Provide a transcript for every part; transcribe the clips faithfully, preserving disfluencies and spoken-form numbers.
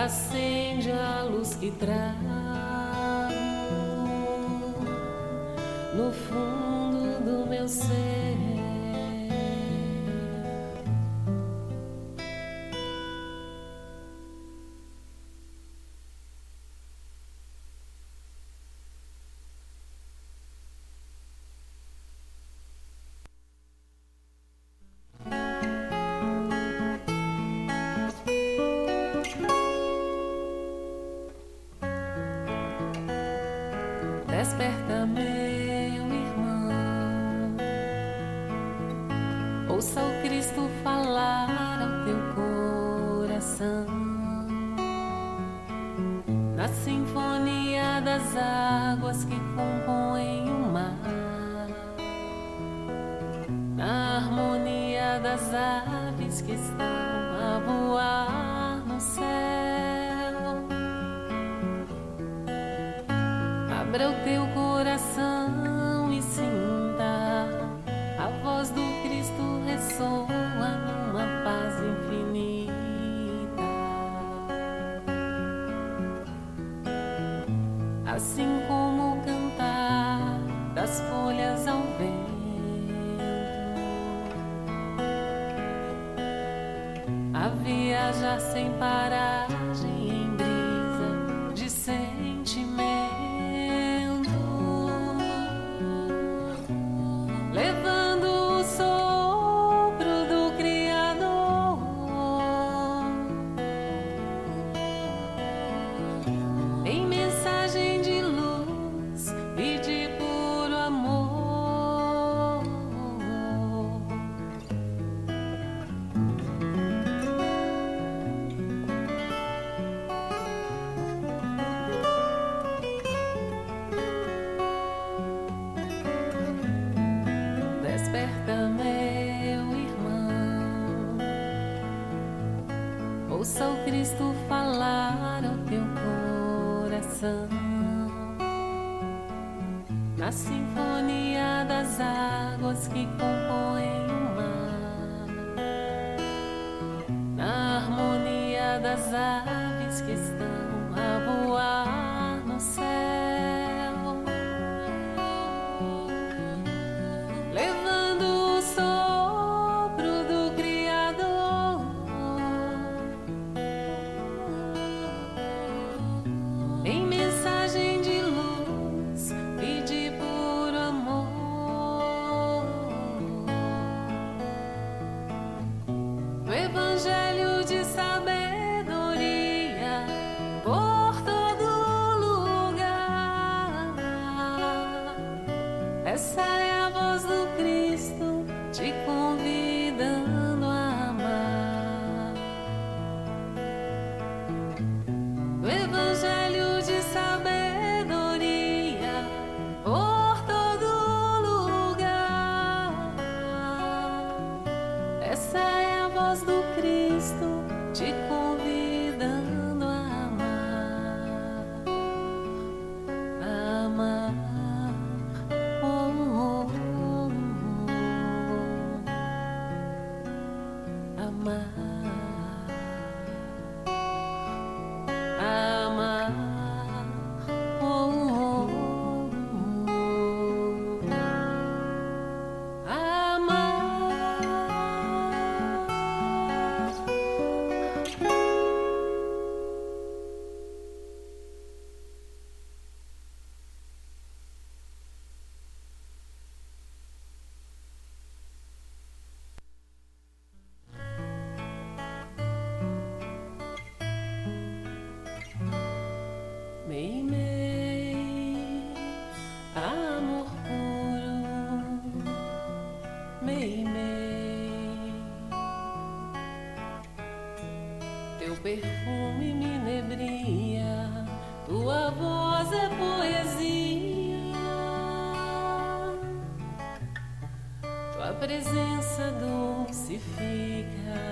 acende a luz que trago no fundo do meu ser. Desperta, meu irmão, ouça o Cristo falar ao teu coração, na sinfonia das águas que compõem o mar, na harmonia das aves que estão a voar no céu. Abra o teu coração e sinta a voz do Cristo ressoa numa paz infinita. Assim como o cantar das folhas ao vento, a viajar sem paragem em brisa de sentimento. Desperta, meu irmão, ouça o Cristo falar ao teu coração, na sinfonia das águas que compõem o mar, na harmonia das aves que estão a voar no céu. Evangelho de sabedoria por todo lugar. Essa é a voz do Cristo te convidando a amar. O Evangelho de sabedoria por todo lugar. Essa é a voz do Cristo te convidando a amar, a amar, oh, oh, oh, oh. Amar, amar, oh, oh, oh. Amar. Mei, mei, amor puro, mei, mei, teu perfume me inebria, tua voz é poesia, tua presença dulcifica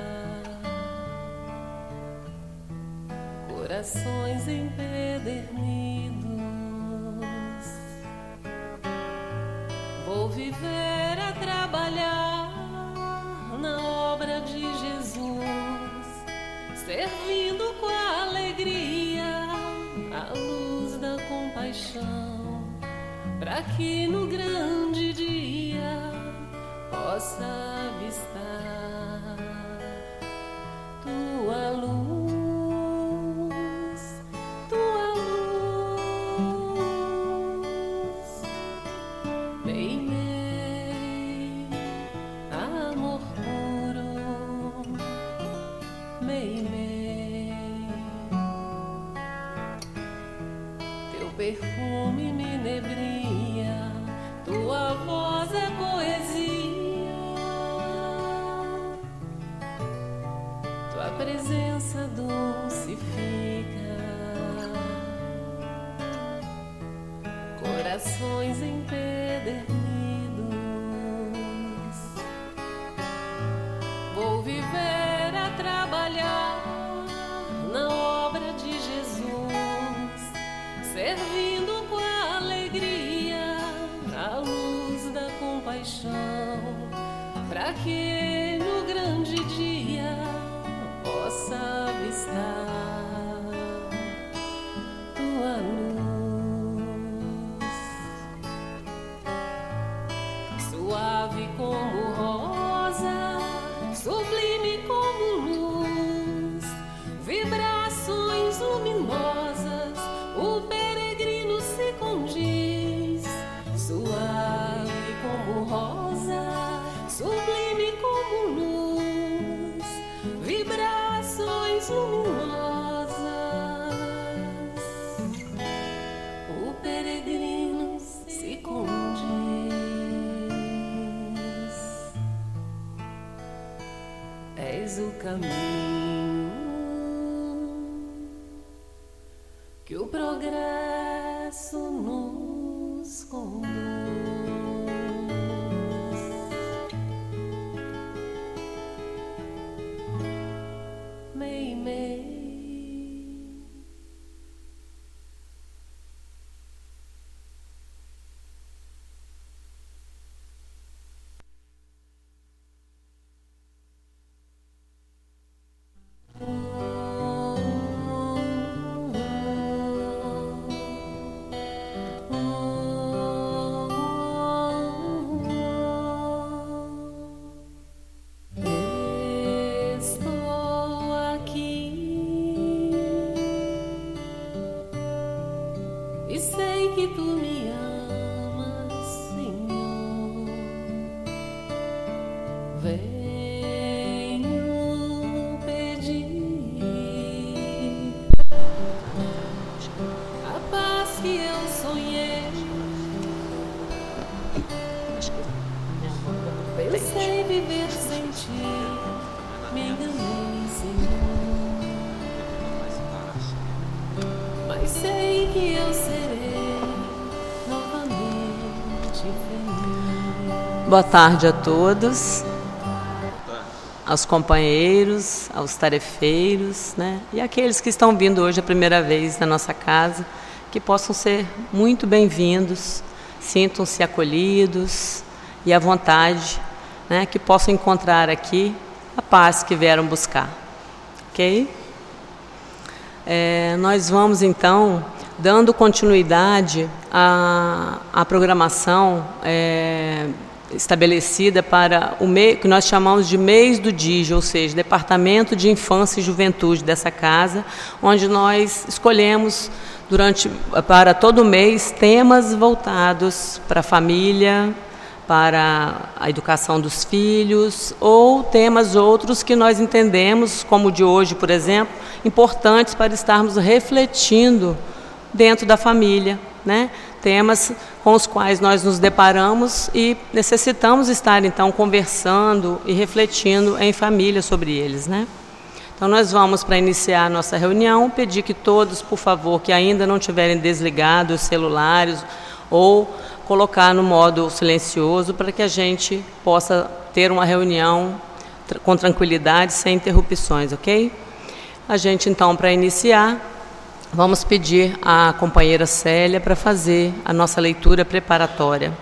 corações empedernidos. Vou viver a trabalhar na obra de Jesus, servindo com alegria para que no grande dia possa avistar tua luz, tua luz. Bem, bem, amor puro, bem, bem, teu perfume me inebria, tua voz é poesia, tua presença dulcifica corações empedernidos. Vou viver a trabalhar na obra de Jesus, servindo com alegria a luz da compaixão, para que no grande dia possa avistar tua luz, suave como rosa, sublime como luz, vibrações luminosas, o peregrino se condiz, suave como rosa, sublime como luz, vibrações luminosas, o peregrino se condiz. És o caminho que o progresso nos conduz. Mei, mei. Estou aqui e sei que tu me amas, Senhor. Venho pedir a paz que eu sonhei. Pensei viver sem ti, me enganei, Senhor, mas sei que eu serei novamente feliz. Boa tarde a todos, aos companheiros, aos tarefeiros, né? E aqueles que estão vindo hoje a primeira vez na nossa casa, que possam ser muito bem-vindos, sintam-se acolhidos e à vontade, né? Que possam encontrar aqui a paz que vieram buscar, ok? É, nós vamos então dando continuidade à, à programação é, estabelecida para o mês que nós chamamos de mês do D I G, ou seja, Departamento de Infância e Juventude dessa casa, onde nós escolhemos durante para todo mês temas voltados para a família, para a educação dos filhos, ou temas outros que nós entendemos, como o de hoje, por exemplo, importantes para estarmos refletindo dentro da família, né? Temas com os quais nós nos deparamos e necessitamos estar, então, conversando e refletindo em família sobre eles, né? Então, nós vamos, para iniciar a nossa reunião, pedir que todos, por favor, que ainda não tiverem desligado os celulares ou colocar no modo silencioso, para que a gente possa ter uma reunião com tranquilidade, sem interrupções, ok? A gente, então, para iniciar, vamos pedir à companheira Célia para fazer a nossa leitura preparatória.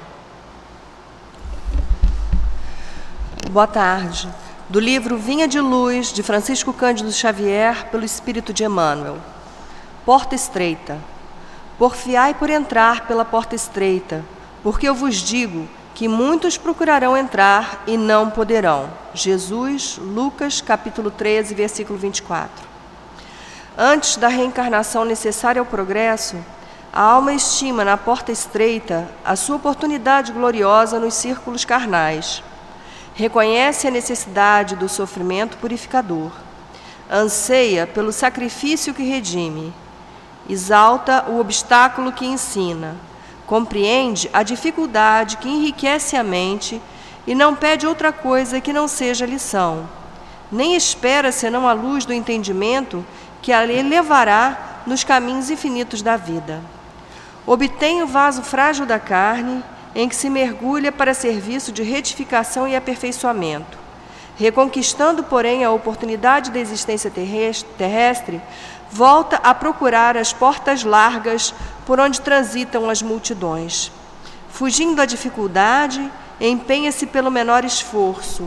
Boa tarde. Do livro Vinha de Luz, de Francisco Cândido Xavier, pelo Espírito de Emmanuel. Porta estreita. Porfiai por entrar pela porta estreita, Porque eu vos digo que muitos procurarão entrar e não poderão. Jesus, Lucas, capítulo treze, versículo vinte e quatro. Antes da reencarnação necessária ao progresso, a alma estima na porta estreita a sua oportunidade gloriosa nos círculos carnais. Reconhece a necessidade do sofrimento purificador. Anseia pelo sacrifício que redime. Exalta o obstáculo que ensina. Compreende a dificuldade que enriquece a mente e não pede outra coisa que não seja lição. Nem espera senão a luz do entendimento que a levará nos caminhos infinitos da vida. Obtém o vaso frágil da carne, em que se mergulha para serviço de retificação e aperfeiçoamento. Reconquistando, porém, a oportunidade da existência terrestre, volta a procurar as portas largas por onde transitam as multidões. Fugindo da dificuldade, empenha-se pelo menor esforço.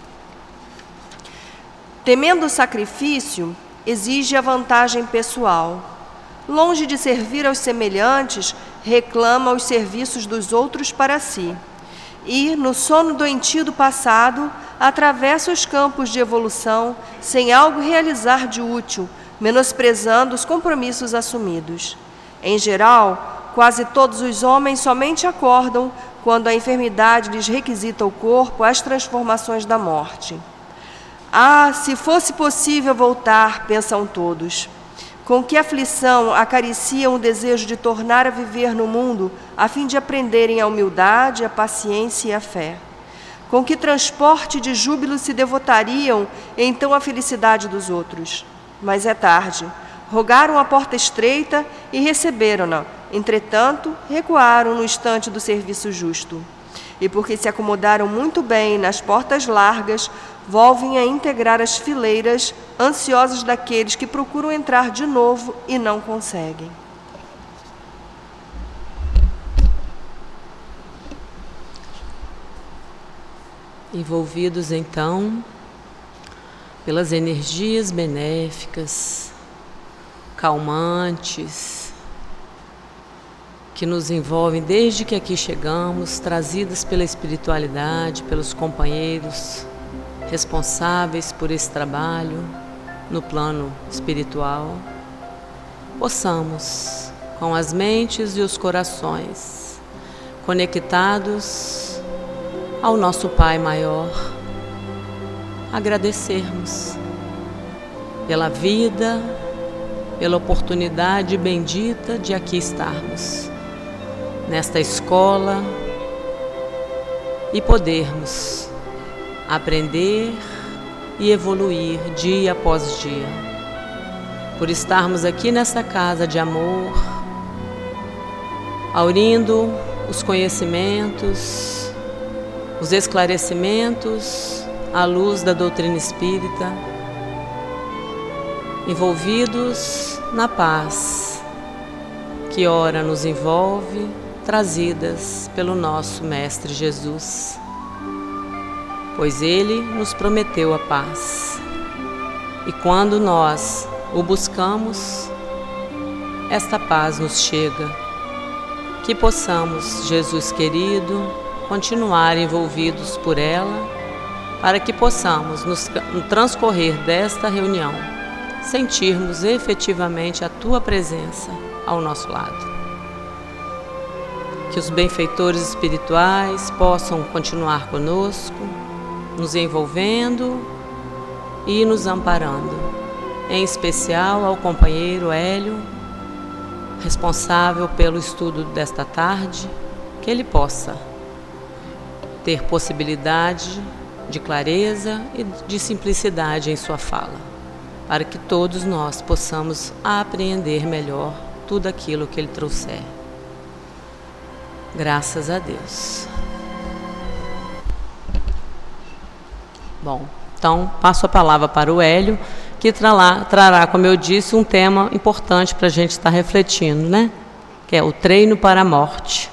Temendo o sacrifício, exige a vantagem pessoal. Longe de servir aos semelhantes, reclama os serviços dos outros para si. E, no sono doentio do passado, atravessa os campos de evolução sem algo realizar de útil, menosprezando os compromissos assumidos. Em geral, quase todos os homens somente acordam quando a enfermidade lhes requisita o corpo às transformações da morte. Ah, se fosse possível voltar, pensam todos. Com que aflição acariciam o desejo de tornar a viver no mundo a fim de aprenderem a humildade, a paciência e a fé. Com que transporte de júbilo se devotariam então à felicidade dos outros. Mas é tarde. Rogaram a porta estreita e receberam-na. Entretanto, recuaram no instante do serviço justo. E porque se acomodaram muito bem nas portas largas, volvem a integrar as fileiras, ansiosos daqueles que procuram entrar de novo e não conseguem. Envolvidos, então, pelas energias benéficas, calmantes, que nos envolvem desde que aqui chegamos, trazidas pela espiritualidade, pelos companheiros responsáveis por esse trabalho no plano espiritual, possamos, com as mentes e os corações conectados ao nosso Pai Maior, agradecermos pela vida, pela oportunidade bendita de aqui estarmos, nesta escola, e podermos aprender e evoluir dia após dia. Por estarmos aqui nesta casa de amor, aurindo os conhecimentos, os esclarecimentos à luz da doutrina espírita, envolvidos na paz que ora nos envolve, trazidas pelo nosso Mestre Jesus. Pois Ele nos prometeu a paz. E quando nós o buscamos, esta paz nos chega. Que possamos, Jesus querido, continuar envolvidos por ela, para que possamos, no transcorrer desta reunião, sentirmos efetivamente a Tua presença ao nosso lado. Que os benfeitores espirituais possam continuar conosco, nos envolvendo e nos amparando, em especial ao companheiro Hélio, responsável pelo estudo desta tarde, que ele possa ter possibilidade de clareza e de simplicidade em sua fala, para que todos nós possamos apreender melhor tudo aquilo que ele trouxer. Graças a Deus. Bom, então passo a palavra para o Hélio, que trará, trará, como eu disse, um tema importante para a gente estar refletindo, né? Que é o treino para a morte.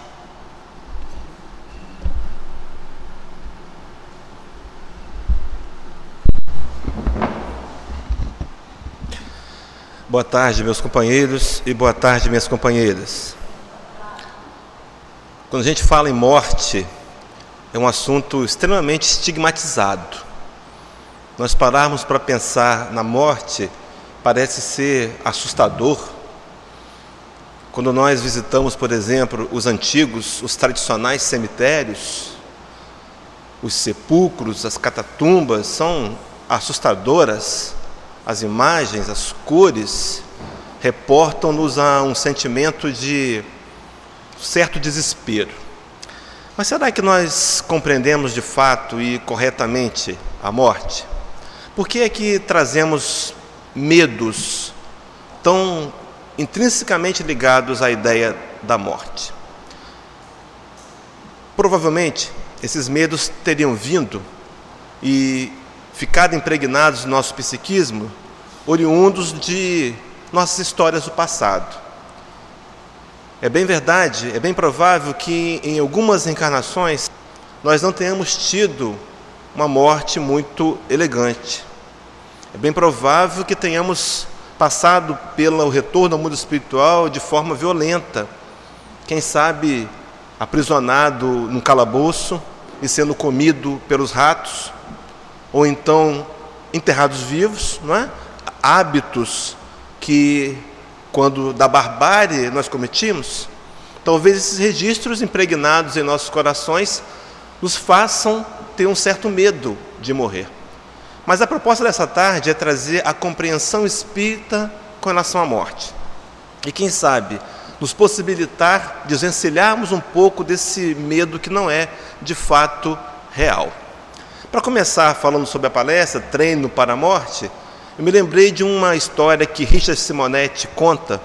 Boa tarde, meus companheiros, e boa tarde, minhas companheiras. Quando a gente fala em morte, é um assunto extremamente estigmatizado. Nós pararmos para pensar na morte, parece ser assustador. Quando nós visitamos, por exemplo, os antigos, os tradicionais cemitérios, os sepulcros, as catatumbas, são assustadoras. As imagens, as cores, reportam-nos a um sentimento de certo desespero. Mas será que nós compreendemos de fato e corretamente a morte? Por que é que trazemos medos tão intrinsecamente ligados à ideia da morte? Provavelmente, esses medos teriam vindo e ficado impregnados no nosso psiquismo, oriundos de nossas histórias do passado. É bem verdade, é bem provável que em algumas encarnações nós não tenhamos tido uma morte muito elegante. É bem provável que tenhamos passado pelo retorno ao mundo espiritual de forma violenta. Quem sabe aprisionado num calabouço e sendo comido pelos ratos, ou então enterrados vivos, não é? Hábitos que, quando da barbárie nós cometimos, talvez esses registros impregnados em nossos corações nos façam ter um certo medo de morrer. Mas a proposta dessa tarde é trazer a compreensão espírita com relação à morte. E quem sabe nos possibilitar desvencilharmos um pouco desse medo que não é de fato real. Para começar falando sobre a palestra Treino para a Morte, eu me lembrei de uma história que Richard Simonetti conta.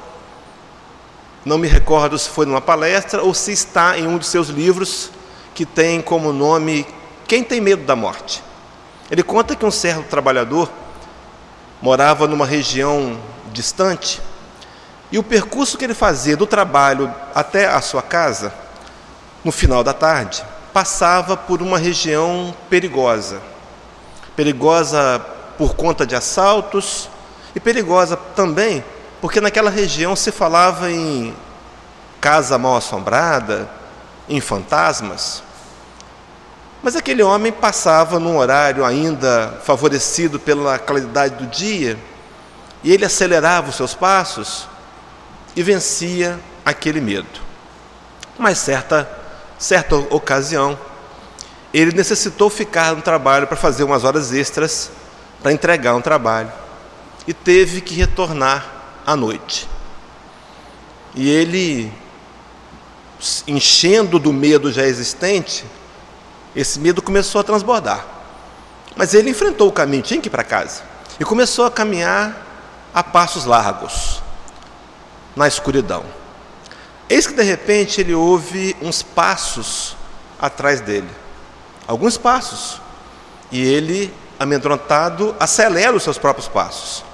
Não me recordo se foi numa palestra ou se está em um de seus livros que tem como nome Quem Tem Medo da Morte. Ele conta que um certo trabalhador morava numa região distante e o percurso que ele fazia do trabalho até a sua casa, no final da tarde, passava por uma região perigosa. Perigosa por conta de assaltos e perigosa também porque naquela região se falava em casa mal assombrada, em fantasmas. Mas aquele homem passava num horário ainda favorecido pela claridade do dia e ele acelerava os seus passos e vencia aquele medo. Mas certa, certa ocasião, ele necessitou ficar no trabalho para fazer umas horas extras para entregar um trabalho e teve que retornar à noite. E ele, enchendo do medo já existente, esse medo começou a transbordar. Mas ele enfrentou o caminho, tinha que ir para casa, e começou a caminhar a passos largos, na escuridão. Eis que de repente ele ouve uns passos atrás dele, alguns passos, e ele, amedrontado, acelera os seus próprios passos.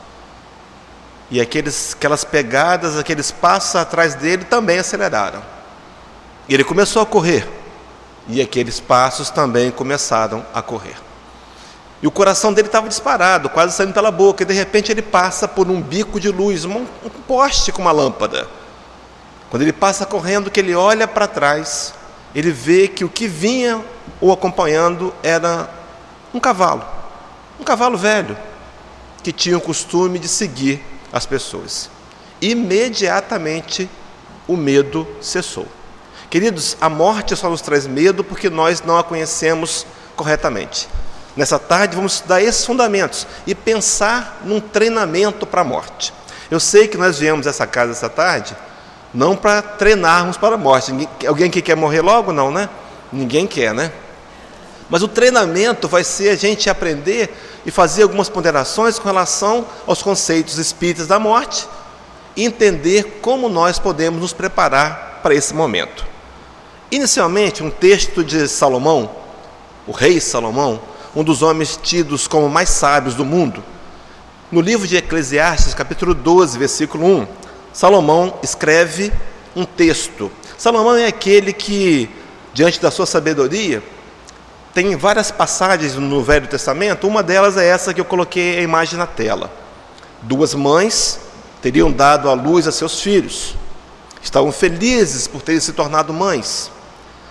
E aqueles, aquelas pegadas, aqueles passos atrás dele também aceleraram. E ele começou a correr, e aqueles passos também começaram a correr. E o coração dele estava disparado, quase saindo pela boca, e de repente ele passa por um bico de luz, um, um poste com uma lâmpada. Quando ele passa correndo, que ele olha para trás, ele vê que o que vinha o acompanhando era um cavalo, um cavalo velho, que tinha o costume de seguir as pessoas. Imediatamente o medo cessou. Queridos, a morte só nos traz medo porque nós não a conhecemos corretamente. Nessa tarde vamos estudar esses fundamentos e pensar num treinamento para a morte. Eu sei que nós viemos a essa casa essa tarde não para treinarmos para a morte. Ninguém, alguém que quer morrer logo? Não, né? Ninguém quer, né? Mas o treinamento vai ser a gente aprender e fazer algumas ponderações com relação aos conceitos espíritas da morte e entender como nós podemos nos preparar para esse momento. Inicialmente, um texto de Salomão, o rei Salomão, um dos homens tidos como mais sábios do mundo. No livro de Eclesiastes, capítulo doze, versículo um, Salomão escreve um texto. Salomão é aquele que, diante da sua sabedoria, tem várias passagens no Velho Testamento. Uma delas é essa que eu coloquei a imagem na tela. Duas mães teriam dado à luz a seus filhos. Estavam felizes por terem se tornado mães.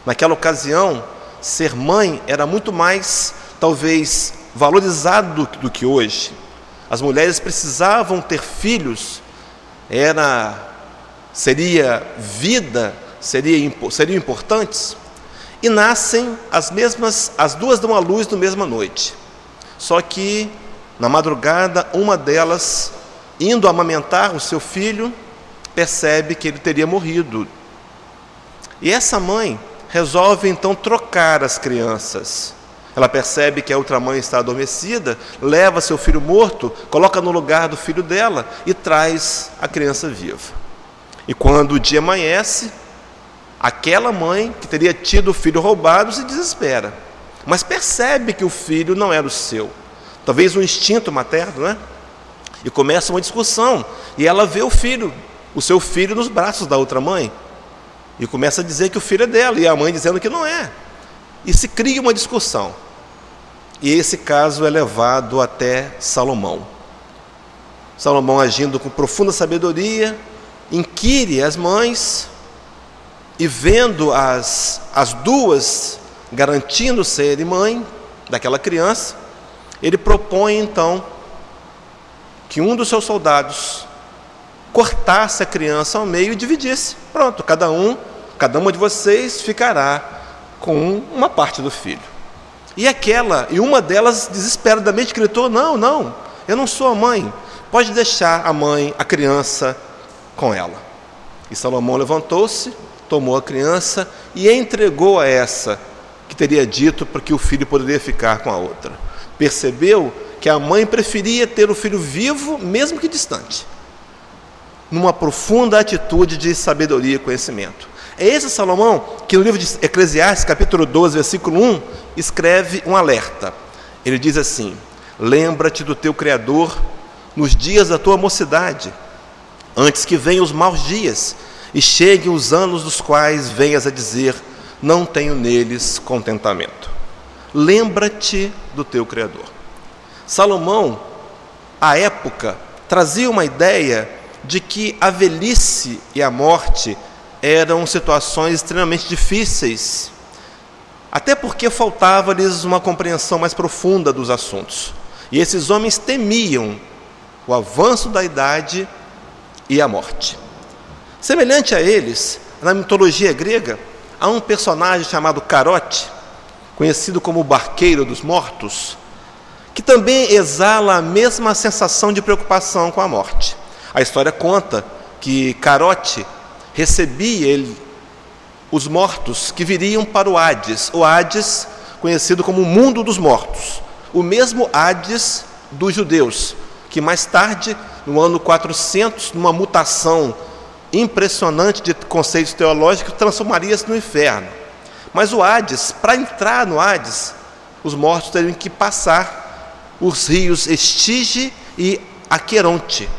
Naquela ocasião, ser mãe era muito mais, talvez, valorizado do, do que hoje. As mulheres precisavam ter filhos, era, seria vida, seria, seriam importantes, e nascem as mesmas, as duas dão à luz na mesma noite. Só que, na madrugada, uma delas, indo amamentar o seu filho, percebe que ele teria morrido. E essa mãe resolve então trocar as crianças. Ela percebe que a outra mãe está adormecida, leva seu filho morto, coloca no lugar do filho dela e traz a criança viva. E quando o dia amanhece, aquela mãe que teria tido o filho roubado se desespera, mas percebe que o filho não era o seu. Talvez um instinto materno, né? E começa uma discussão, e ela vê o filho, o seu filho nos braços da outra mãe, e começa a dizer que o filho é dela, e a mãe dizendo que não é. E se cria uma discussão. E esse caso é levado até Salomão. Salomão, agindo com profunda sabedoria, inquire as mães, e vendo as, as duas garantindo serem mãe daquela criança, ele propõe então que um dos seus soldados cortasse a criança ao meio e dividisse. Pronto, cada um, cada uma de vocês ficará com uma parte do filho. E aquela, e uma delas desesperadamente gritou: não, não, eu não sou a mãe, pode deixar a mãe, a criança com ela. E Salomão levantou-se, tomou a criança e entregou a essa que teria dito porque o filho poderia ficar com a outra. Percebeu que a mãe preferia ter o filho vivo, mesmo que distante, numa profunda atitude de sabedoria e conhecimento. É esse Salomão que no livro de Eclesiastes, capítulo doze, versículo um, escreve um alerta. Ele diz assim: lembra-te do teu Criador nos dias da tua mocidade, antes que venham os maus dias e cheguem os anos dos quais venhas a dizer: não tenho neles contentamento. Lembra-te do teu Criador. Salomão, à época, trazia uma ideia de que a velhice e a morte eram situações extremamente difíceis, até porque faltava-lhes uma compreensão mais profunda dos assuntos. E esses homens temiam o avanço da idade e a morte. Semelhante a eles, na mitologia grega, há um personagem chamado Carote, conhecido como o barqueiro dos mortos, que também exala a mesma sensação de preocupação com a morte. A história conta que Carote recebia ele, os mortos que viriam para o Hades, o Hades conhecido como o mundo dos mortos, o mesmo Hades dos judeus, que mais tarde, no ano quatrocentos, numa mutação impressionante de conceitos teológicos, transformaria-se no inferno. Mas o Hades, para entrar no Hades, os mortos teriam que passar os rios Estige e Aqueronte.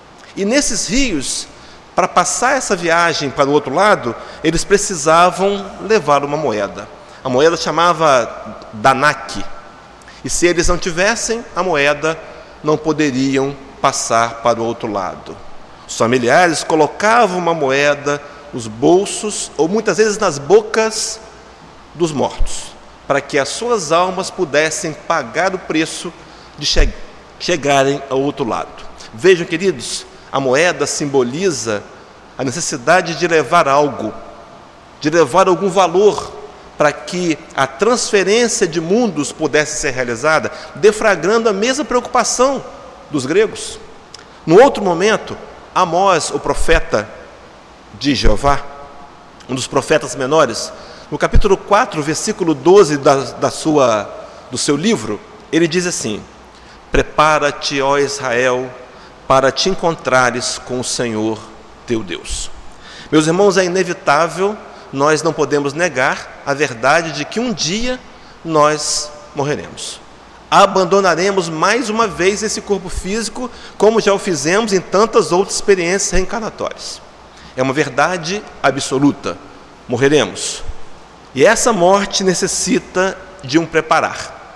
E nesses rios, para passar essa viagem para o outro lado, eles precisavam levar uma moeda. A moeda chamava Danak. E se eles não tivessem a moeda, não poderiam passar para o outro lado. Os familiares colocavam uma moeda nos bolsos, ou muitas vezes nas bocas dos mortos, para que as suas almas pudessem pagar o preço de che- chegarem ao outro lado. Vejam, queridos, a moeda simboliza a necessidade de levar algo, de levar algum valor, para que a transferência de mundos pudesse ser realizada, deflagrando a mesma preocupação dos gregos. No outro momento, Amós, o profeta de Jeová, um dos profetas menores, no capítulo quatro, versículo doze da, da sua, do seu livro, ele diz assim: prepara-te, ó Israel, para te encontrares com o Senhor teu Deus. Meus irmãos, é inevitável, nós não podemos negar a verdade de que um dia nós morreremos. Abandonaremos mais uma vez esse corpo físico, como já o fizemos em tantas outras experiências reencarnatórias. É uma verdade absoluta. Morreremos. E essa morte necessita de um preparar.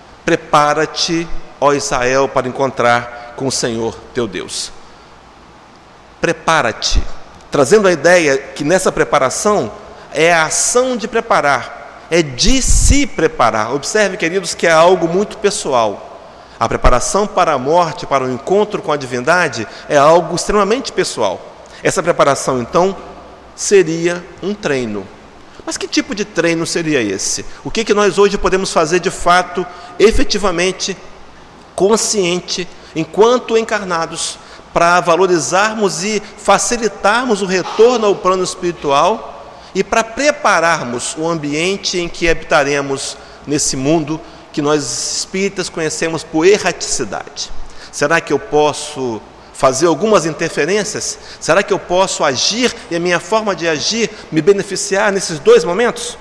Prepara-te, ó Israel, para encontrar com o Senhor teu Deus. Prepara-te. Trazendo a ideia que nessa preparação é a ação de preparar, é de se preparar. Observe, queridos, que é algo muito pessoal. A preparação para a morte, para o encontro com a divindade, é algo extremamente pessoal. Essa preparação, então, seria um treino. Mas que tipo de treino seria esse? O que, que nós hoje podemos fazer de fato, efetivamente, consciente, enquanto encarnados, para valorizarmos e facilitarmos o retorno ao plano espiritual e para prepararmos o ambiente em que habitaremos nesse mundo que nós espíritas conhecemos por erraticidade? Será que eu posso fazer algumas interferências? Será que eu posso agir e a minha forma de agir me beneficiar nesses dois momentos?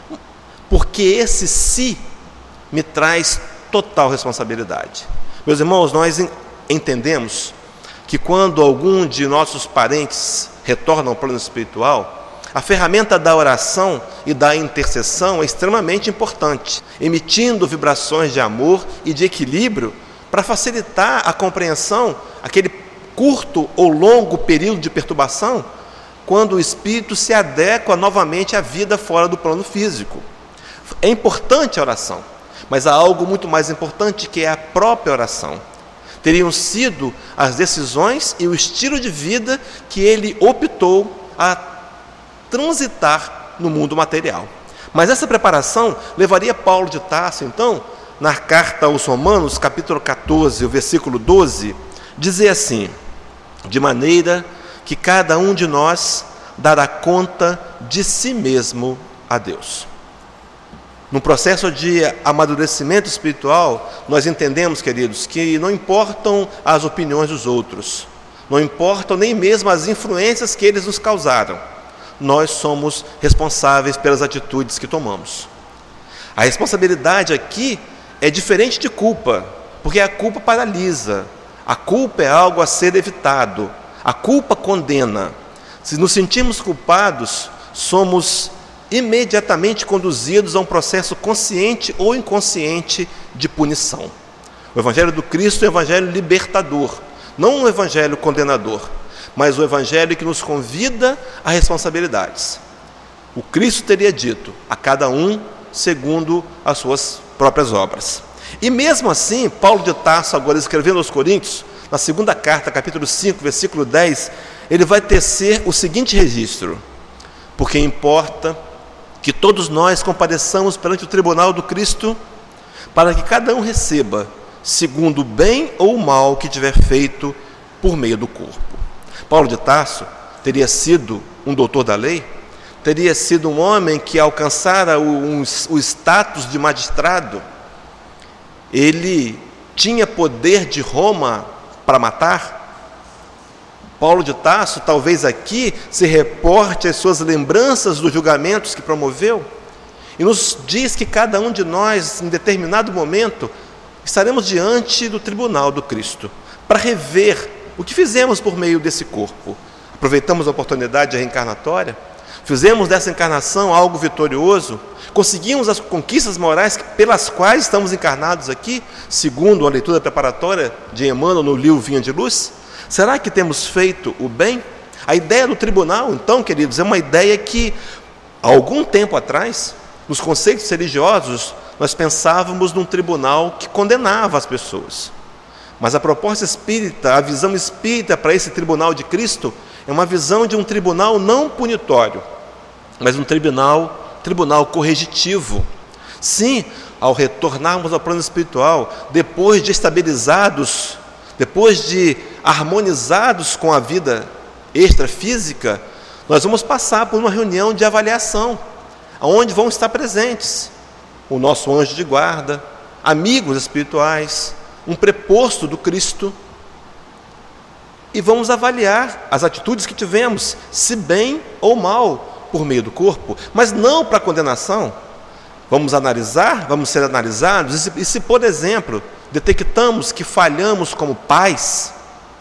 Porque esse si me traz total responsabilidade. Meus irmãos, nós entendemos que quando algum de nossos parentes retorna ao plano espiritual, a ferramenta da oração e da intercessão é extremamente importante, emitindo vibrações de amor e de equilíbrio para facilitar a compreensão, aquele curto ou longo período de perturbação, quando o espírito se adequa novamente à vida fora do plano físico. É importante a oração, mas há algo muito mais importante, que é a própria oração. Teriam sido as decisões e o estilo de vida que ele optou a transitar no mundo material. Mas essa preparação levaria Paulo de Tarso, então, na carta aos Romanos, capítulo catorze, o versículo doze, dizer assim: de maneira que cada um de nós dará conta de si mesmo a Deus. No processo de amadurecimento espiritual, nós entendemos, queridos, que não importam as opiniões dos outros, não importam nem mesmo as influências que eles nos causaram. Nós somos responsáveis pelas atitudes que tomamos. A responsabilidade aqui é diferente de culpa, porque a culpa paralisa. A culpa é algo a ser evitado. A culpa condena. Se nos sentimos culpados, somos imediatamente conduzidos a um processo consciente ou inconsciente de punição. O Evangelho do Cristo é um evangelho libertador, não um evangelho condenador, mas o evangelho que nos convida a responsabilidades. O Cristo teria dito: a cada um segundo as suas próprias obras. E mesmo assim, Paulo de Tarso, agora escrevendo aos Coríntios, na segunda carta, capítulo cinco, versículo dez, ele vai tecer o seguinte registro: porque importa que todos nós compareçamos perante o tribunal do Cristo, para que cada um receba segundo o bem ou o mal que tiver feito por meio do corpo. Paulo de Tarso teria sido um doutor da lei, teria sido um homem que alcançara o, um, o status de magistrado. Ele tinha poder de Roma para matar. Paulo de Tarso, talvez aqui, se reporte às suas lembranças dos julgamentos que promoveu, e nos diz que cada um de nós, em determinado momento, estaremos diante do tribunal do Cristo, para rever o que fizemos por meio desse corpo. Aproveitamos a oportunidade reencarnatória, fizemos dessa encarnação algo vitorioso, conseguimos as conquistas morais pelas quais estamos encarnados aqui, segundo a leitura preparatória de Emmanuel no livro Vinha de Luz. Será que temos feito o bem? A ideia do tribunal, então, queridos, é uma ideia que, há algum tempo atrás, nos conceitos religiosos, nós pensávamos num tribunal que condenava as pessoas. Mas a proposta espírita, a visão espírita para esse tribunal de Cristo, é uma visão de um tribunal não punitório, mas um tribunal, tribunal corrigitivo. Sim, ao retornarmos ao plano espiritual, depois de estabilizados, depois de harmonizados com a vida extrafísica, nós vamos passar por uma reunião de avaliação, onde vão estar presentes o nosso anjo de guarda, amigos espirituais, um preposto do Cristo, e vamos avaliar as atitudes que tivemos, se bem ou mal, por meio do corpo, mas não para condenação. Vamos analisar, vamos ser analisados, e se, e se, por exemplo, detectamos que falhamos como pais,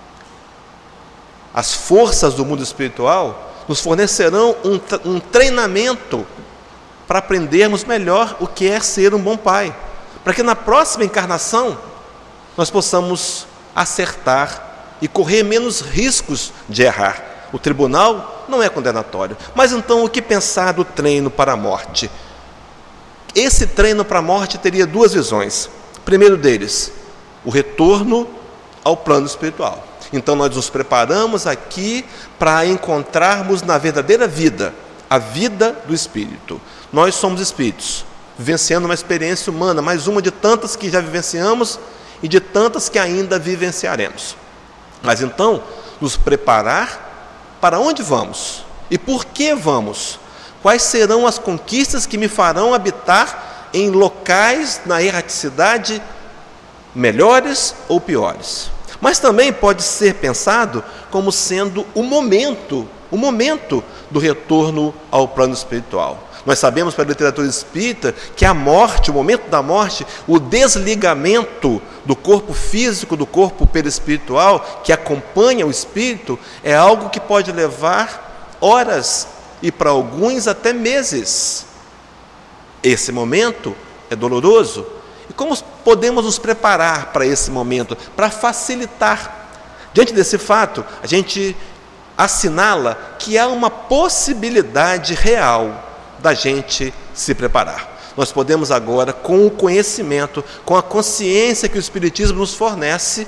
as forças do mundo espiritual nos fornecerão um, um treinamento para aprendermos melhor o que é ser um bom pai, para que na próxima encarnação nós possamos acertar e correr menos riscos de errar. O tribunal não é condenatório. Mas então, o que pensar do treino para a morte? Esse treino para a morte teria duas visões. Primeiro deles, o retorno ao plano espiritual. Então nós nos preparamos aqui para encontrarmos na verdadeira vida, a vida do Espírito. Nós somos espíritos, vivenciando uma experiência humana, mais uma de tantas que já vivenciamos e de tantas que ainda vivenciaremos. Mas então, nos preparar para onde vamos? E por que vamos? Quais serão as conquistas que me farão habitar em locais na erraticidade melhores ou piores? Mas também pode ser pensado como sendo o momento, o momento do retorno ao plano espiritual. Nós sabemos pela literatura espírita que a morte, o momento da morte, o desligamento do corpo físico, do corpo perispiritual, que acompanha o espírito, é algo que pode levar horas e para alguns até meses. Esse momento é doloroso. E como podemos nos preparar para esse momento, para facilitar? Diante desse fato, a gente assinala que há uma possibilidade real da gente se preparar. Nós podemos agora, com o conhecimento, com a consciência que o Espiritismo nos fornece,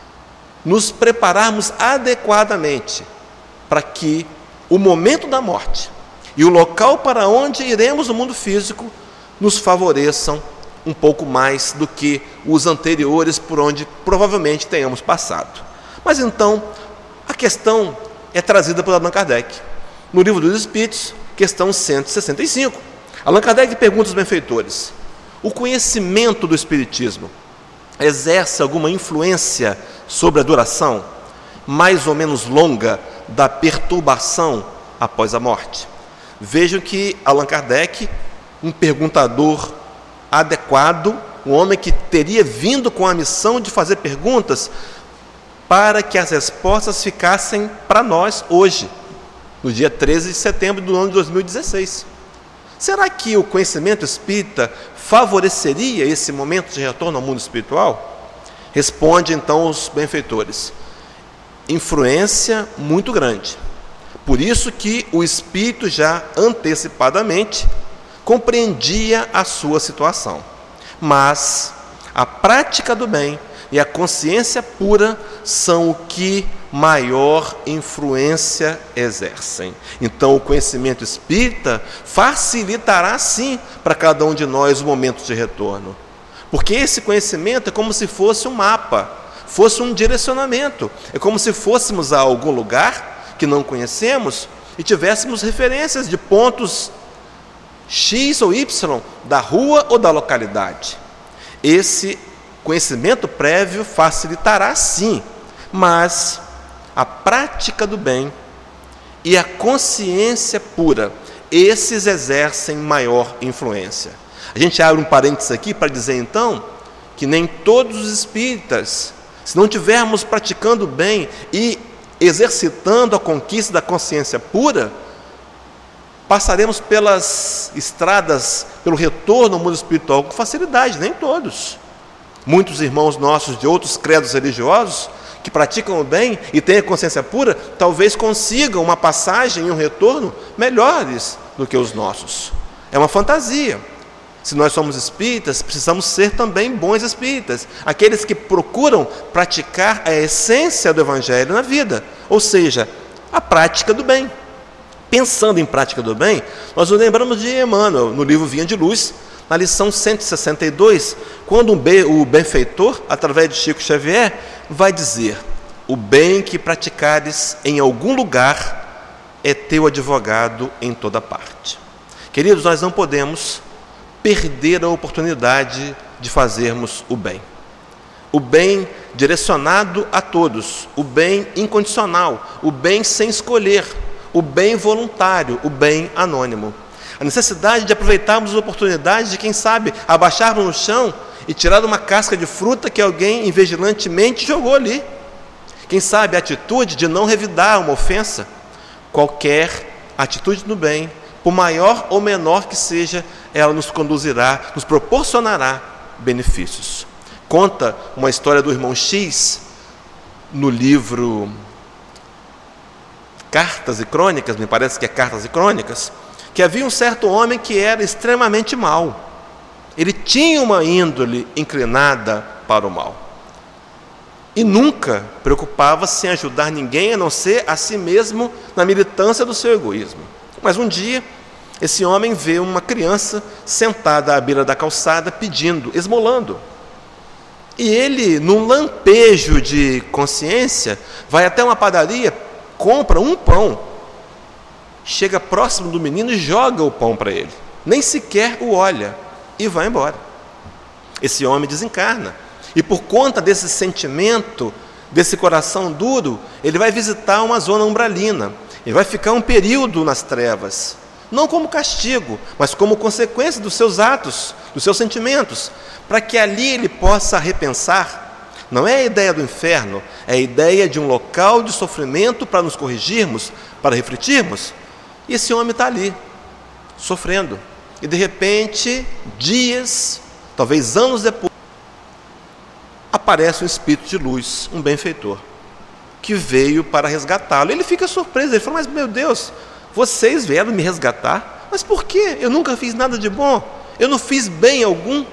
nos prepararmos adequadamente para que o momento da morte e o local para onde iremos no mundo físico nos favoreçam um pouco mais do que os anteriores por onde provavelmente tenhamos passado. Mas então, a questão é trazida por Allan Kardec. No Livro dos Espíritos, questão cento e sessenta e cinco. Allan Kardec pergunta aos benfeitores: o conhecimento do Espiritismo exerce alguma influência sobre a duração mais ou menos longa da perturbação após a morte? Vejam que Allan Kardec, um perguntador adequado, um homem que teria vindo com a missão de fazer perguntas para que as respostas ficassem para nós hoje, no dia treze de setembro do ano de dois mil e dezesseis. Será que o conhecimento espírita favoreceria esse momento de retorno ao mundo espiritual? Responde então os benfeitores: influência muito grande. Por isso que o espírito já antecipadamente compreendia a sua situação. Mas a prática do bem e a consciência pura são o que maior influência exercem. Então o conhecimento espírita facilitará sim para cada um de nós o momento de retorno. Porque esse conhecimento é como se fosse um mapa, fosse um direcionamento. É como se fôssemos a algum lugar que não conhecemos e tivéssemos referências de pontos X ou Y da rua ou da localidade. Esse conhecimento prévio facilitará sim, mas a prática do bem e a consciência pura, esses exercem maior influência. A gente abre um parênteses aqui para dizer então que nem todos os espíritas, se não tivermos praticando bem e exercitando a conquista da consciência pura, passaremos pelas estradas, pelo retorno ao mundo espiritual com facilidade, nem todos. Muitos irmãos nossos de outros credos religiosos que praticam o bem e têm a consciência pura, talvez consigam uma passagem e um retorno melhores do que os nossos. É uma fantasia. Se nós somos espíritas, precisamos ser também bons espíritas, aqueles que procuram praticar a essência do Evangelho na vida, ou seja, a prática do bem. Pensando em prática do bem, nós nos lembramos de Emmanuel, no livro Vinha de Luz, na lição cento e sessenta e dois, quando o benfeitor, através de Chico Xavier, vai dizer: o bem que praticares em algum lugar é teu advogado em toda parte. Queridos, nós não podemos perder a oportunidade de fazermos o bem. O bem direcionado a todos, o bem incondicional, o bem sem escolher, o bem voluntário, o bem anônimo. A necessidade de aproveitarmos a oportunidade de, quem sabe, abaixarmos no chão e tirar uma casca de fruta que alguém invigilantemente jogou ali. Quem sabe a atitude de não revidar uma ofensa. Qualquer atitude no bem, por maior ou menor que seja, ela nos conduzirá, nos proporcionará benefícios. Conta uma história do irmão X no livro Cartas e Crônicas, me parece que é Cartas e Crônicas, que havia um certo homem que era extremamente mau. Ele tinha uma índole inclinada para o mal. E nunca preocupava-se em ajudar ninguém, a não ser a si mesmo, na militância do seu egoísmo. Mas um dia, esse homem vê uma criança sentada à beira da calçada, pedindo, esmolando. E ele, num lampejo de consciência, vai até uma padaria, compra um pão, chega próximo do menino e joga o pão para ele. Nem sequer o olha e vai embora. Esse homem desencarna. E por conta desse sentimento, desse coração duro, ele vai visitar uma zona umbralina. Ele vai ficar um período nas trevas. Não como castigo, mas como consequência dos seus atos, dos seus sentimentos. Para que ali ele possa repensar. Não é a ideia do inferno, é a ideia de um local de sofrimento para nos corrigirmos, para refletirmos. E esse homem está ali, sofrendo. E de repente, dias, talvez anos depois, aparece um espírito de luz, um benfeitor, que veio para resgatá-lo. Ele fica surpreso, ele fala, mas meu Deus, vocês vieram me resgatar? Mas por quê? Eu nunca fiz nada de bom, eu não fiz bem algum.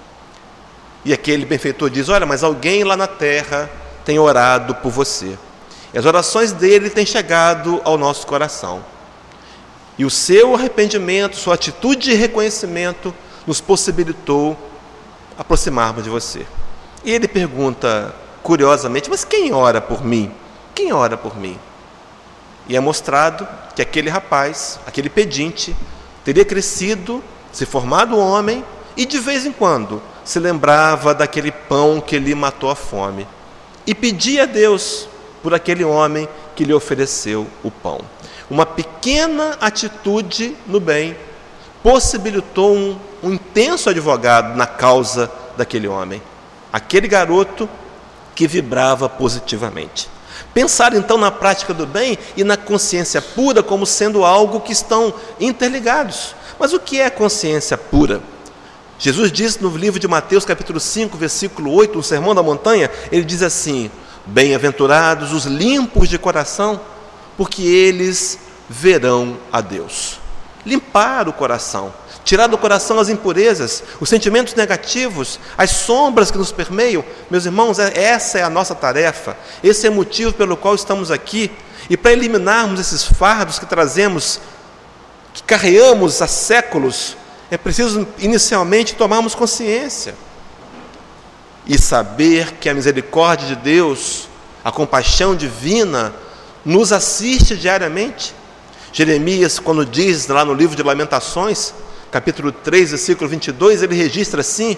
E aquele benfeitor diz, olha, mas alguém lá na terra tem orado por você. E as orações dele têm chegado ao nosso coração. E o seu arrependimento, sua atitude de reconhecimento nos possibilitou aproximarmos de você. E ele pergunta, curiosamente, mas quem ora por mim? Quem ora por mim? E é mostrado que aquele rapaz, aquele pedinte, teria crescido, se formado homem, e de vez em quando se lembrava daquele pão que lhe matou a fome. E pedia a Deus por aquele homem que lhe ofereceu o pão. Uma pequena atitude no bem possibilitou um, um intenso advogado na causa daquele homem. Aquele garoto que vibrava positivamente. Pensar então na prática do bem e na consciência pura como sendo algo que estão interligados. Mas o que é consciência pura? Jesus disse no livro de Mateus, capítulo cinco, versículo oito, no Sermão da Montanha, ele diz assim, bem-aventurados os limpos de coração, porque eles verão a Deus. Limpar o coração, tirar do coração as impurezas, os sentimentos negativos, as sombras que nos permeiam. Meus irmãos, essa é a nossa tarefa, esse é o motivo pelo qual estamos aqui. E para eliminarmos esses fardos que trazemos, que carregamos há séculos, é preciso inicialmente tomarmos consciência e saber que a misericórdia de Deus, a compaixão divina, nos assiste diariamente. Jeremias, quando diz lá no livro de Lamentações, capítulo três, versículo vinte e dois, ele registra assim,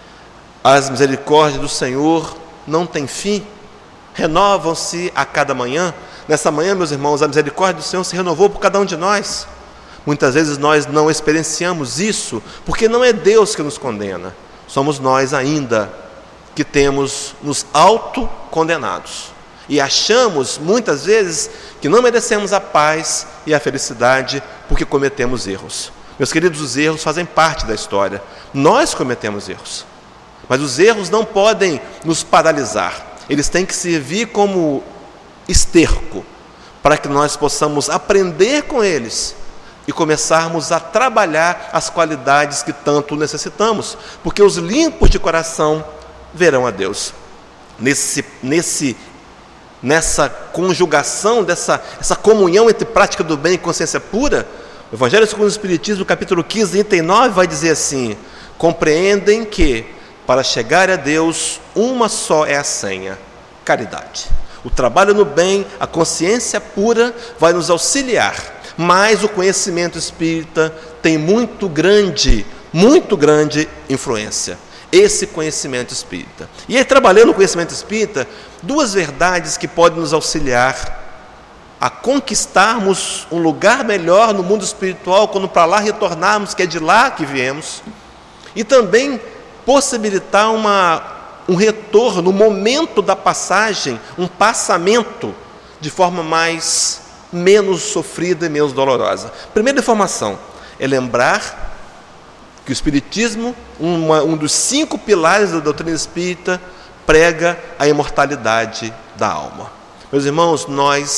as misericórdias do Senhor não têm fim, renovam-se a cada manhã. Nessa manhã, meus irmãos, a misericórdia do Senhor se renovou por cada um de nós. Muitas vezes nós não experienciamos isso, porque não é Deus que nos condena, somos nós ainda que temos nos autocondenados. E achamos, muitas vezes, que não merecemos a paz e a felicidade porque cometemos erros. Meus queridos, os erros fazem parte da história. Nós cometemos erros. Mas os erros não podem nos paralisar. Eles têm que servir como esterco para que nós possamos aprender com eles e começarmos a trabalhar as qualidades que tanto necessitamos. Porque os limpos de coração verão a Deus. Nesse, nesse nessa conjugação, dessa essa comunhão entre prática do bem e consciência pura, o Evangelho segundo o Espiritismo, capítulo quinze, trinta e nove, vai dizer assim, compreendem que, para chegar a Deus, uma só é a senha, caridade. O trabalho no bem, a consciência pura, vai nos auxiliar, mas o conhecimento espírita tem muito grande, muito grande influência. Esse conhecimento espírita. E aí, trabalhando no conhecimento espírita, duas verdades que podem nos auxiliar a conquistarmos um lugar melhor no mundo espiritual, quando para lá retornarmos, que é de lá que viemos, e também possibilitar uma, um retorno, um momento da passagem, um passamento de forma mais, menos sofrida e menos dolorosa. Primeira informação é lembrar que o Espiritismo, uma, um dos cinco pilares da doutrina espírita, prega a imortalidade da alma. Meus irmãos, nós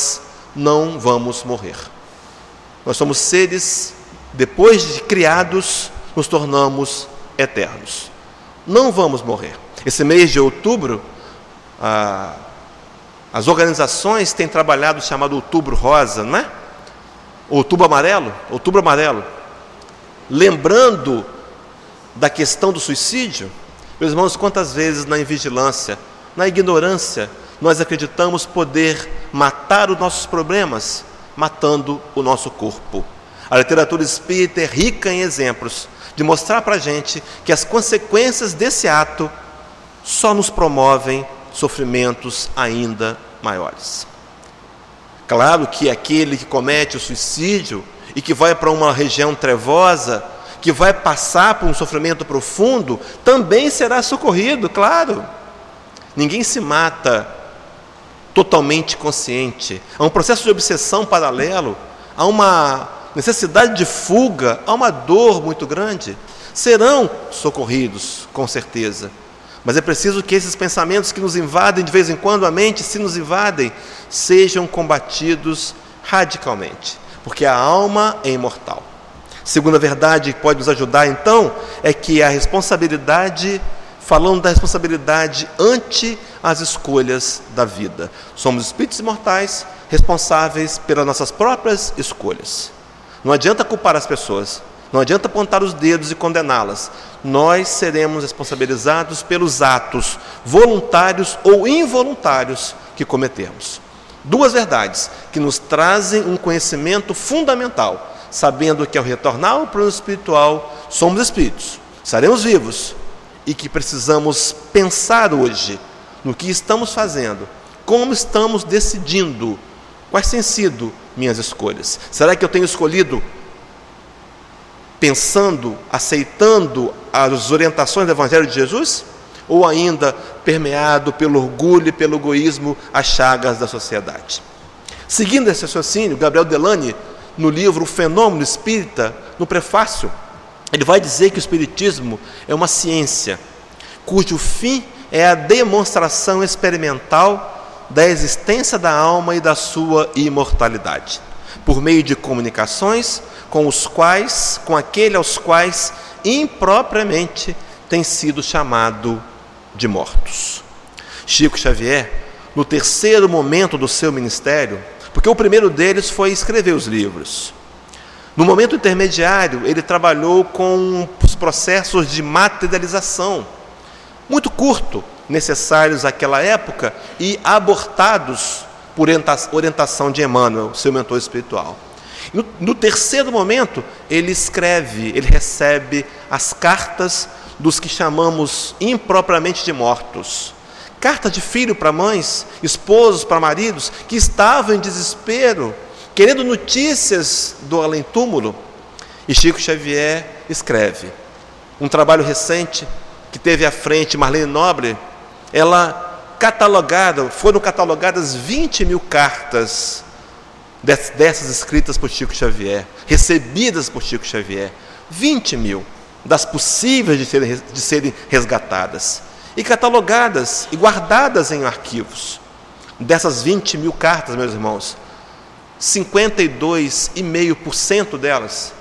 não vamos morrer. Nós somos seres, depois de criados, nos tornamos eternos. Não vamos morrer. Esse mês de outubro, ah, as organizações têm trabalhado o chamado Outubro Rosa, não é? Outubro Amarelo, Outubro Amarelo. Lembrando da questão do suicídio, meus irmãos, quantas vezes na invigilância, na ignorância, nós acreditamos poder matar os nossos problemas, matando o nosso corpo. A literatura espírita é rica em exemplos de mostrar para a gente que as consequências desse ato só nos promovem sofrimentos ainda maiores. Claro que aquele que comete o suicídio e que vai para uma região trevosa, que vai passar por um sofrimento profundo, também será socorrido, claro. Ninguém se mata totalmente consciente. Há um processo de obsessão paralelo, há uma necessidade de fuga, há uma dor muito grande. Serão socorridos, com certeza. Mas é preciso que esses pensamentos que nos invadem de vez em quando a mente, se nos invadem, sejam combatidos radicalmente, porque a alma é imortal. Segunda verdade que pode nos ajudar, então, é que a responsabilidade, falando da responsabilidade ante as escolhas da vida. Somos espíritos imortais, responsáveis pelas nossas próprias escolhas. Não adianta culpar as pessoas, não adianta apontar os dedos e condená-las. Nós seremos responsabilizados pelos atos voluntários ou involuntários que cometemos. Duas verdades que nos trazem um conhecimento fundamental, sabendo que ao retornar ao plano espiritual, somos espíritos, estaremos vivos e que precisamos pensar hoje no que estamos fazendo, como estamos decidindo, quais têm sido minhas escolhas. Será que eu tenho escolhido pensando, aceitando as orientações do Evangelho de Jesus? Ou ainda permeado pelo orgulho e pelo egoísmo, as chagas da sociedade? Seguindo esse raciocínio, Gabriel Delany, no livro O Fenômeno Espírita, no prefácio, ele vai dizer que o Espiritismo é uma ciência cujo fim é a demonstração experimental da existência da alma e da sua imortalidade, por meio de comunicações com os quais, com aquele aos quais impropriamente tem sido chamado de mortos. Chico Xavier, no terceiro momento do seu ministério, porque o primeiro deles foi escrever os livros. No momento intermediário, ele trabalhou com os processos de materialização, muito curto, necessários àquela época e abortados por orientação de Emmanuel, seu mentor espiritual. No, no terceiro momento, ele escreve, ele recebe as cartas dos que chamamos impropriamente de mortos. Cartas de filho para mães, esposos para maridos, que estavam em desespero, querendo notícias do além-túmulo. E Chico Xavier escreve. Um trabalho recente que teve à frente Marlene Nobre, ela catalogada, foram catalogadas vinte mil cartas dessas escritas por Chico Xavier, recebidas por Chico Xavier, vinte mil das possíveis de serem, de serem resgatadas, e catalogadas e guardadas em arquivos. Dessas vinte mil cartas, meus irmãos, cinquenta e dois vírgula cinco por cento delas,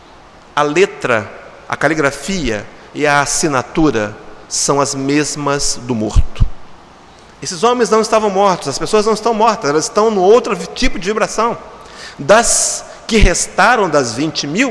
a letra, a caligrafia e a assinatura são as mesmas do morto. Esses homens não estavam mortos, as pessoas não estão mortas, elas estão no outro tipo de vibração. Das que restaram das vinte mil,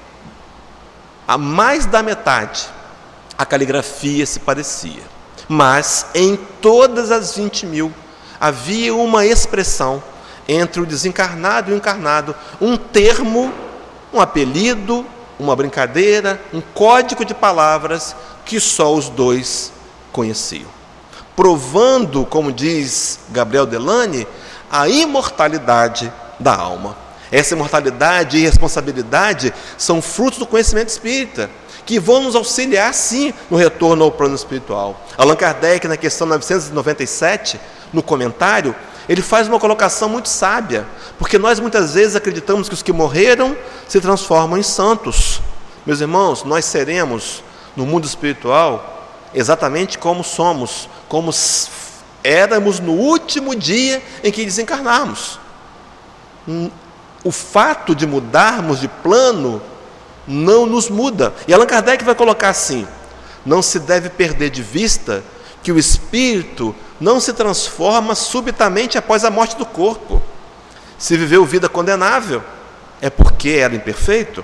a mais da metade, a caligrafia se parecia. Mas em todas as vinte mil, havia uma expressão entre o desencarnado e o encarnado, um termo, um apelido, uma brincadeira, um código de palavras que só os dois conheciam. Provando, como diz Gabriel Delany, a imortalidade da alma. Essa imortalidade e responsabilidade são frutos do conhecimento espírita, que vão nos auxiliar, sim, no retorno ao plano espiritual. Allan Kardec, na questão novecentos e noventa e sete, no comentário, ele faz uma colocação muito sábia, porque nós muitas vezes acreditamos que os que morreram se transformam em santos. Meus irmãos, nós seremos, no mundo espiritual, exatamente como somos, como éramos no último dia em que desencarnarmos. O fato de mudarmos de plano não nos muda. E Allan Kardec vai colocar assim: não se deve perder de vista que o espírito não se transforma subitamente após a morte do corpo. Se viveu vida condenável, é porque era imperfeito?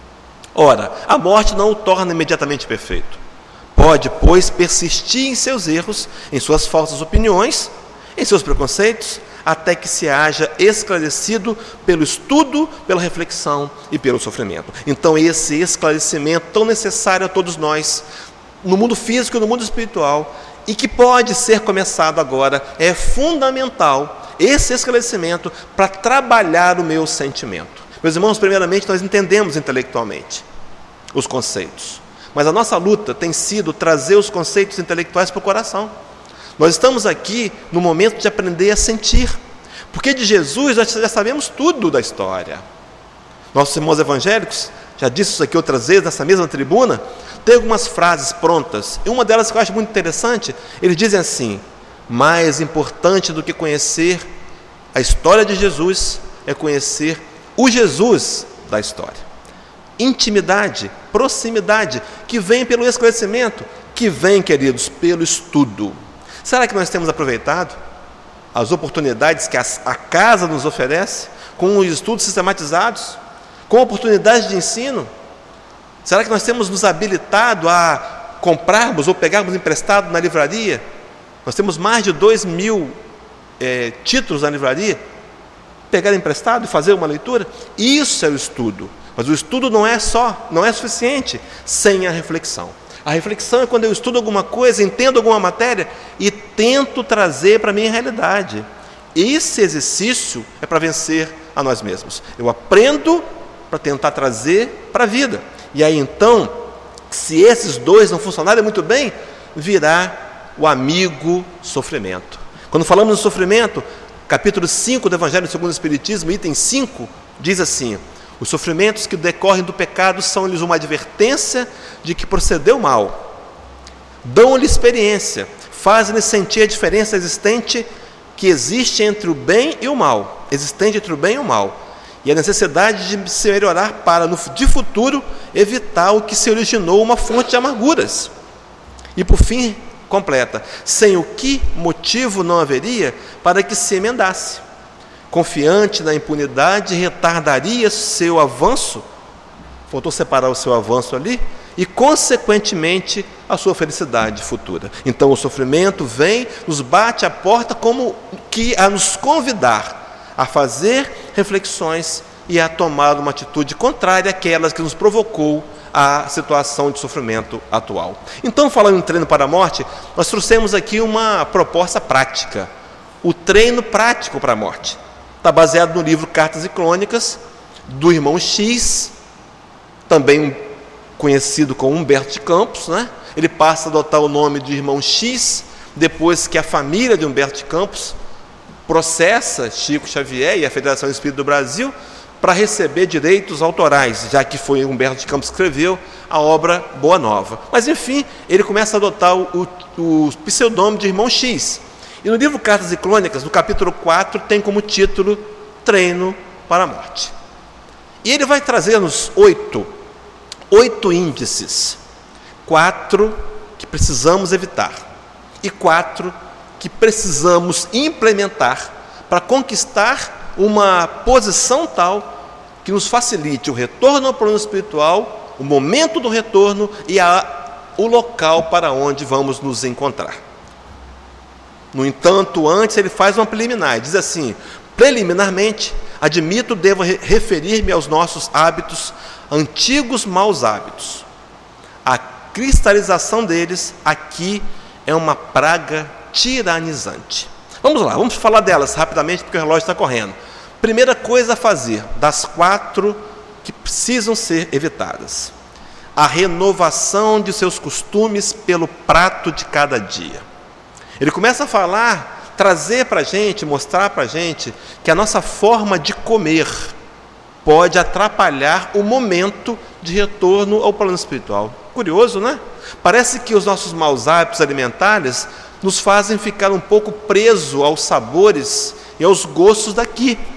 Ora, a morte não o torna imediatamente perfeito. Pode, pois, persistir em seus erros, em suas falsas opiniões, em seus preconceitos, até que se haja esclarecido pelo estudo, pela reflexão e pelo sofrimento. Então, esse esclarecimento tão necessário a todos nós, no mundo físico e no mundo espiritual, e que pode ser começado agora, é fundamental esse esclarecimento para trabalhar o meu sentimento. Meus irmãos, primeiramente, nós entendemos intelectualmente os conceitos, mas a nossa luta tem sido trazer os conceitos intelectuais para o coração. Nós estamos aqui no momento de aprender a sentir, porque de Jesus nós já sabemos tudo da história. Nossos irmãos evangélicos, já disse isso aqui outras vezes nessa mesma tribuna, tem algumas frases prontas, e uma delas que eu acho muito interessante, eles dizem assim: mais importante do que conhecer a história de Jesus é conhecer o Jesus da história. Intimidade, proximidade, que vem pelo esclarecimento, que vem, queridos, pelo estudo. Será que nós temos aproveitado as oportunidades que a casa nos oferece, com os estudos sistematizados, com oportunidades de ensino? Será que nós temos nos habilitado a comprarmos ou pegarmos emprestado na livraria? Nós temos mais de dois mil é, títulos na livraria. Pegar emprestado e fazer uma leitura? Isso é o estudo. Mas o estudo não é só, não é suficiente sem a reflexão. A reflexão é quando eu estudo alguma coisa, entendo alguma matéria e tento trazer para a minha realidade. Esse exercício é para vencer a nós mesmos. Eu aprendo para tentar trazer para a vida. E aí então, se esses dois não funcionarem muito bem, virá o amigo sofrimento. Quando falamos de sofrimento, capítulo cinco do Evangelho segundo o Espiritismo, item cinco, diz assim: os sofrimentos que decorrem do pecado são-lhes uma advertência de que procedeu mal. Dão-lhe experiência, fazem-lhe sentir a diferença existente que existe entre o bem e o mal, existente entre o bem e o mal, e a necessidade de se melhorar para, no, de futuro, evitar o que se originou uma fonte de amarguras. E por fim, completa: sem o que motivo não haveria para que se emendasse. Confiante na impunidade, retardaria seu avanço, faltou separar o seu avanço ali, e consequentemente a sua felicidade futura. Então o sofrimento vem, nos bate à porta como que a nos convidar a fazer reflexões e a tomar uma atitude contrária àquelas que nos provocou a situação de sofrimento atual. Então, falando em treino para a morte, nós trouxemos aqui uma proposta prática, o treino prático para a morte. Está baseado no livro Cartas e Crônicas, do irmão X, também conhecido como Humberto de Campos, né? Ele passa a adotar o nome de irmão X, depois que a família de Humberto de Campos processa Chico Xavier e a Federação Espírita do Brasil para receber direitos autorais, já que foi Humberto de Campos que escreveu a obra Boa Nova. Mas, enfim, ele começa a adotar o, o, o pseudônimo de irmão X. E no livro Cartas e Crônicas, no capítulo quatro, tem como título Treino para a Morte. E ele vai trazer-nos oito, oito índices, quatro que precisamos evitar e quatro que precisamos implementar para conquistar uma posição tal que nos facilite o retorno ao plano espiritual, o momento do retorno e a, o local para onde vamos nos encontrar. No entanto, antes ele faz uma preliminar, diz assim: preliminarmente, admito devo referir-me aos nossos hábitos, antigos maus hábitos. A cristalização deles aqui é uma praga tiranizante. Vamos lá, vamos falar delas rapidamente, porque o relógio está correndo. Primeira coisa a fazer, das quatro que precisam ser evitadas: a renovação de seus costumes pelo prato de cada dia. Ele começa a falar, trazer para a gente, mostrar para a gente que a nossa forma de comer pode atrapalhar o momento de retorno ao plano espiritual. Curioso, né? Parece que os nossos maus hábitos alimentares nos fazem ficar um pouco presos aos sabores e aos gostos daqui.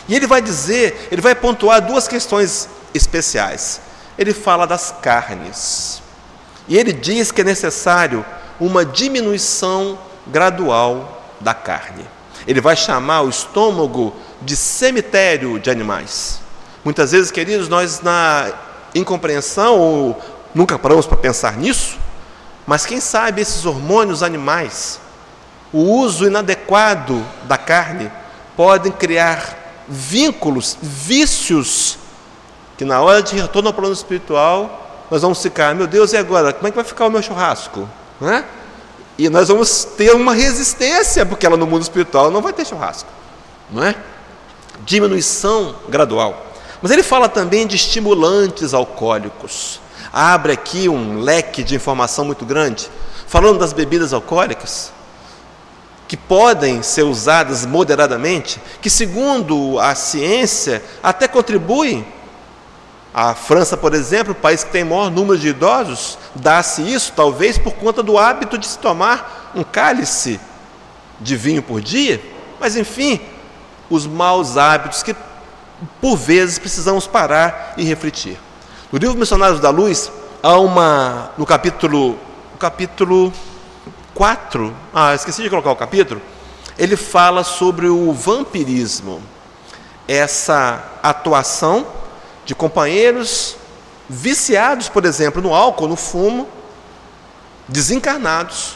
E ele vai dizer, ele vai pontuar duas questões especiais. Ele fala das carnes. E ele diz que é necessário uma diminuição gradual da carne. Ele vai chamar o estômago de cemitério de animais. Muitas vezes, queridos, nós na incompreensão, ou nunca paramos para pensar nisso, mas quem sabe esses hormônios animais, o uso inadequado da carne, podem criar vínculos, vícios, que na hora de retorno ao plano espiritual, nós vamos ficar, meu Deus, e agora? Como é que vai ficar o meu churrasco? Não é? E nós vamos ter uma resistência, porque ela no mundo espiritual não vai ter churrasco. Não é? Diminuição gradual. Mas ele fala também de estimulantes alcoólicos. Abre aqui um leque de informação muito grande, falando das bebidas alcoólicas, que podem ser usadas moderadamente, que segundo a ciência até contribuem. A França, por exemplo, o país que tem maior número de idosos, dá-se isso talvez por conta do hábito de se tomar um cálice de vinho por dia, mas enfim, os maus hábitos que por vezes precisamos parar e refletir. No livro Missionários da Luz, há uma, no capítulo, no capítulo quatro, ah, esqueci de colocar o capítulo, ele fala sobre o vampirismo, essa atuação de companheiros viciados, por exemplo, no álcool, no fumo, desencarnados,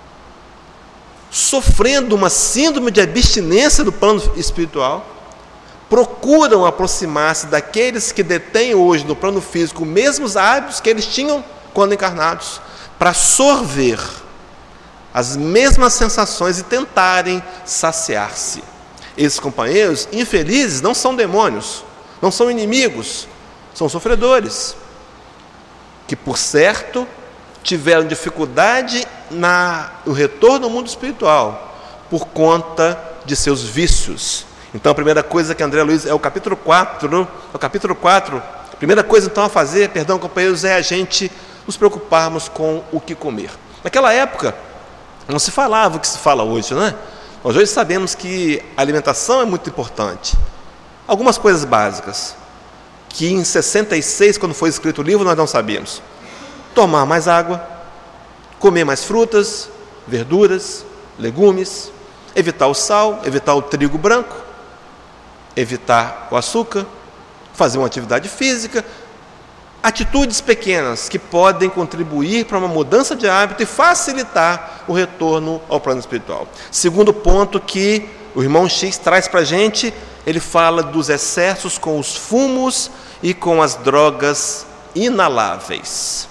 sofrendo uma síndrome de abstinência do plano espiritual, procuram aproximar-se daqueles que detêm hoje no plano físico os mesmos hábitos que eles tinham quando encarnados, para sorver as mesmas sensações e tentarem saciar-se. Esses companheiros infelizes não são demônios, não são inimigos, são sofredores, que por certo tiveram dificuldade na, no retorno ao mundo espiritual, por conta de seus vícios. Então a primeira coisa que André Luiz, é o capítulo quatro, é o capítulo quatro, a primeira coisa então a fazer, perdão companheiros, é a gente nos preocuparmos com o que comer. Naquela época, não se falava o que se fala hoje, né? Nós hoje sabemos que a alimentação é muito importante. Algumas coisas básicas, que em sessenta e seis, quando foi escrito o livro, nós não sabíamos. Tomar mais água, comer mais frutas, verduras, legumes, evitar o sal, evitar o trigo branco, evitar o açúcar, fazer uma atividade física, atitudes pequenas que podem contribuir para uma mudança de hábito e facilitar o retorno ao plano espiritual. Segundo ponto que o irmão X traz para a gente, ele fala dos excessos com os fumos e com as drogas inaláveis.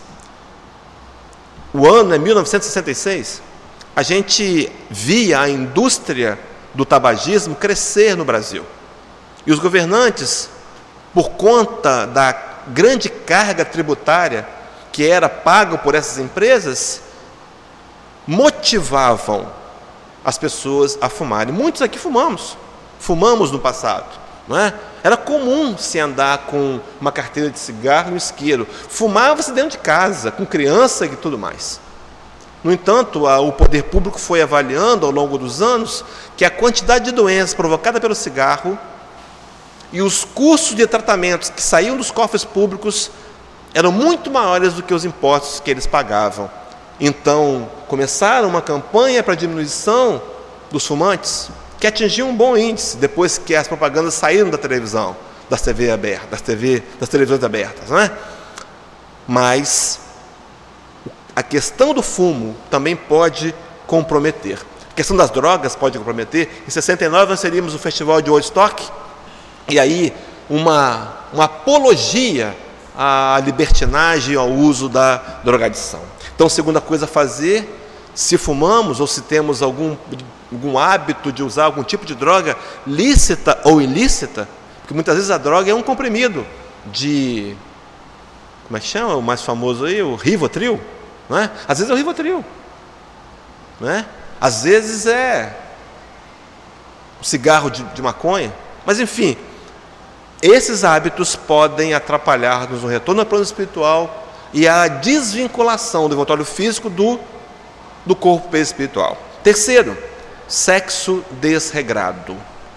O ano é mil novecentos e sessenta e seis. A gente via a indústria do tabagismo crescer no Brasil. E os governantes, por conta da grande carga tributária que era paga por essas empresas, motivavam as pessoas a fumarem. Muitos aqui fumamos, fumamos no passado, não é? Era comum se andar com uma carteira de cigarro no isqueiro, fumava-se dentro de casa, com criança e tudo mais. No entanto, a, o poder público foi avaliando ao longo dos anos que a quantidade de doenças provocada pelo cigarro e os custos de tratamentos que saíam dos cofres públicos eram muito maiores do que os impostos que eles pagavam. Então, começaram uma campanha para a diminuição dos fumantes, que atingiu um bom índice, depois que as propagandas saíram da televisão, das T V abertas, das, T V, das televisões abertas, não é? Mas a questão do fumo também pode comprometer. A questão das drogas pode comprometer. Em sessenta e nove nós teríamos o festival de Woodstock, e aí uma, uma apologia à libertinagem, ao uso da drogadição. Então, segunda coisa a fazer, se fumamos ou se temos algum, algum hábito de usar algum tipo de droga lícita ou ilícita, porque muitas vezes a droga é um comprimido de, como é que chama o mais famoso aí, o Rivotril, não é? Às vezes é o Rivotril, não é? Às vezes é um cigarro de, de maconha, mas enfim, esses hábitos podem atrapalhar-nos no retorno ao plano espiritual e a desvinculação do envoltório físico do, do corpo espiritual. Terceiro, sexo desregrado.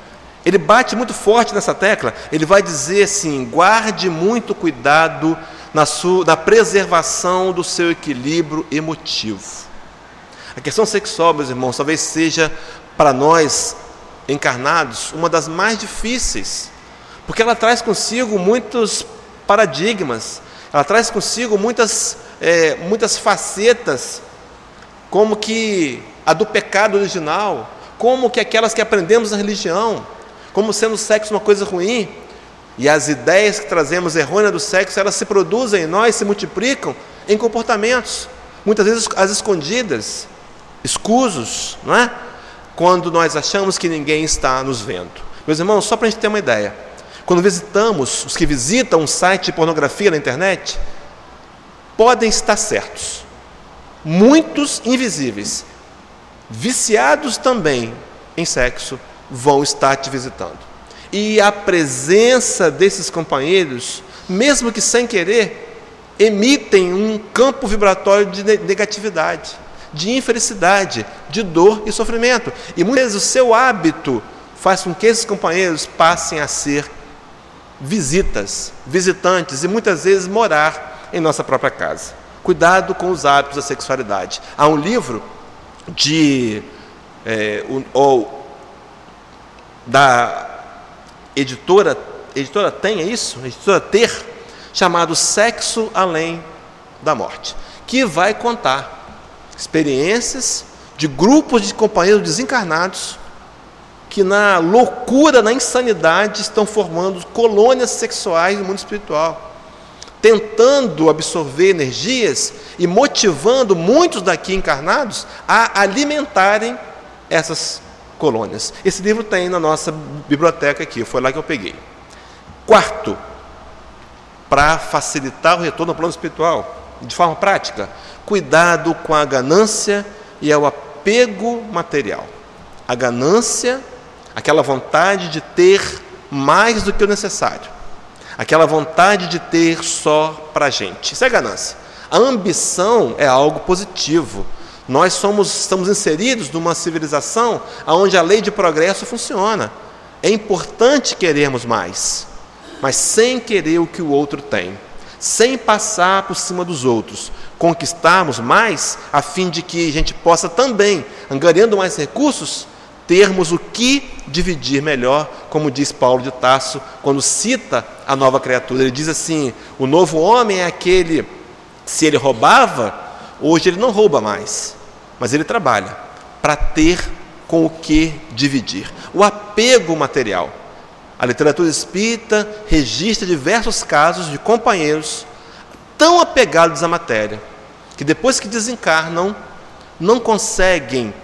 Ele bate muito forte nessa tecla. Ele vai dizer assim: guarde muito cuidado na, sua, na preservação do seu equilíbrio emotivo. A questão sexual, meus irmãos, talvez seja para nós encarnados uma das mais difíceis, porque ela traz consigo muitos paradigmas, ela traz consigo muitas, é, muitas facetas, como que a do pecado original, como que aquelas que aprendemos na religião, como sendo o sexo uma coisa ruim, e as ideias que trazemos errôneas do sexo, elas se produzem em nós, se multiplicam em comportamentos, muitas vezes às escondidas, escusos, não é? Quando nós achamos que ninguém está nos vendo. Meus irmãos, só para a gente ter uma ideia, quando visitamos, os que visitam um site de pornografia na internet, podem estar certos, muitos invisíveis, viciados também em sexo, vão estar te visitando. E a presença desses companheiros, mesmo que sem querer, emitem um campo vibratório de negatividade, de infelicidade, de dor e sofrimento. E muitas vezes o seu hábito faz com que esses companheiros passem a ser visitas, visitantes e muitas vezes morar em nossa própria casa. Cuidado com os hábitos da sexualidade. Há um livro de é, um, ou, da editora, editora Tem, é isso? Editora Ter, chamado Sexo Além da Morte, que vai contar experiências de grupos de companheiros desencarnados que na loucura, na insanidade, estão formando colônias sexuais no mundo espiritual, tentando absorver energias e motivando muitos daqui encarnados a alimentarem essas colônias. Esse livro tem na nossa biblioteca aqui, foi lá que eu peguei. Quarto, para facilitar o retorno ao plano espiritual, de forma prática, cuidado com a ganância e ao apego material. A ganância, aquela vontade de ter mais do que o necessário, aquela vontade de ter só para a gente. Isso é ganância. A ambição é algo positivo. Nós somos, estamos inseridos numa civilização onde a lei de progresso funciona. É importante querermos mais, mas sem querer o que o outro tem, sem passar por cima dos outros, conquistarmos mais, a fim de que a gente possa também, angariando mais recursos, termos o que dividir melhor, como diz Paulo de Tarso, quando cita a nova criatura. Ele diz assim: o novo homem é aquele, se ele roubava, hoje ele não rouba mais, mas ele trabalha para ter com o que dividir. O apego material. A literatura espírita registra diversos casos de companheiros tão apegados à matéria, que depois que desencarnam, não conseguem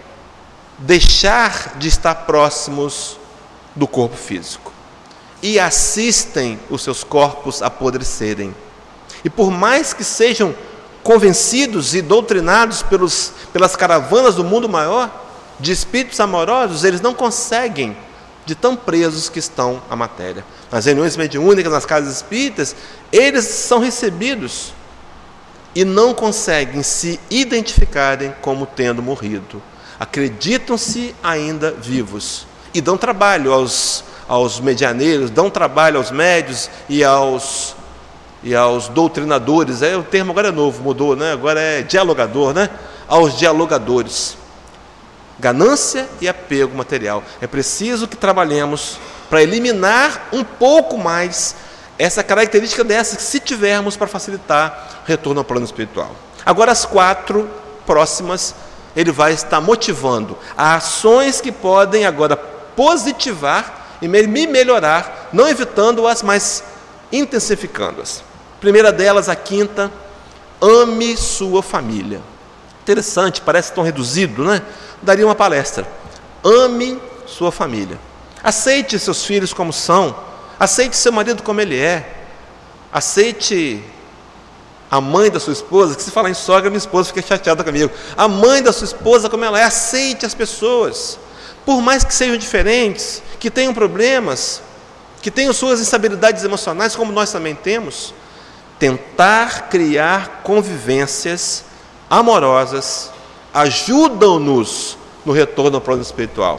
deixar de estar próximos do corpo físico e assistem os seus corpos apodrecerem. E por mais que sejam convencidos e doutrinados pelos, pelas caravanas do mundo maior, de espíritos amorosos, eles não conseguem, de tão presos que estão à matéria. Nas reuniões mediúnicas, nas casas espíritas, eles são recebidos e não conseguem se identificarem como tendo morrido. Acreditam-se ainda vivos e dão trabalho aos, aos medianeiros, dão trabalho aos médios e aos, e aos doutrinadores. É, o termo agora é novo, mudou, né? Agora é dialogador, né? Aos dialogadores. Ganância e apego material. É preciso que trabalhemos para eliminar um pouco mais essa característica dessa, que se tivermos, para facilitar o retorno ao plano espiritual. Agora, as quatro próximas, ele vai estar motivando a ações que podem agora positivar e me melhorar, não evitando-as, mas intensificando-as. Primeira delas, a quinta: ame sua família. Interessante, parece tão reduzido, né? Daria uma palestra. Ame sua família. Aceite seus filhos como são. Aceite seu marido como ele é. Aceite a mãe da sua esposa, que se falar em sogra, minha esposa fica chateada comigo. A mãe da sua esposa como ela é. Aceite as pessoas, por mais que sejam diferentes, que tenham problemas, que tenham suas instabilidades emocionais, como nós também temos. Tentar criar convivências amorosas ajudam-nos no retorno ao plano espiritual.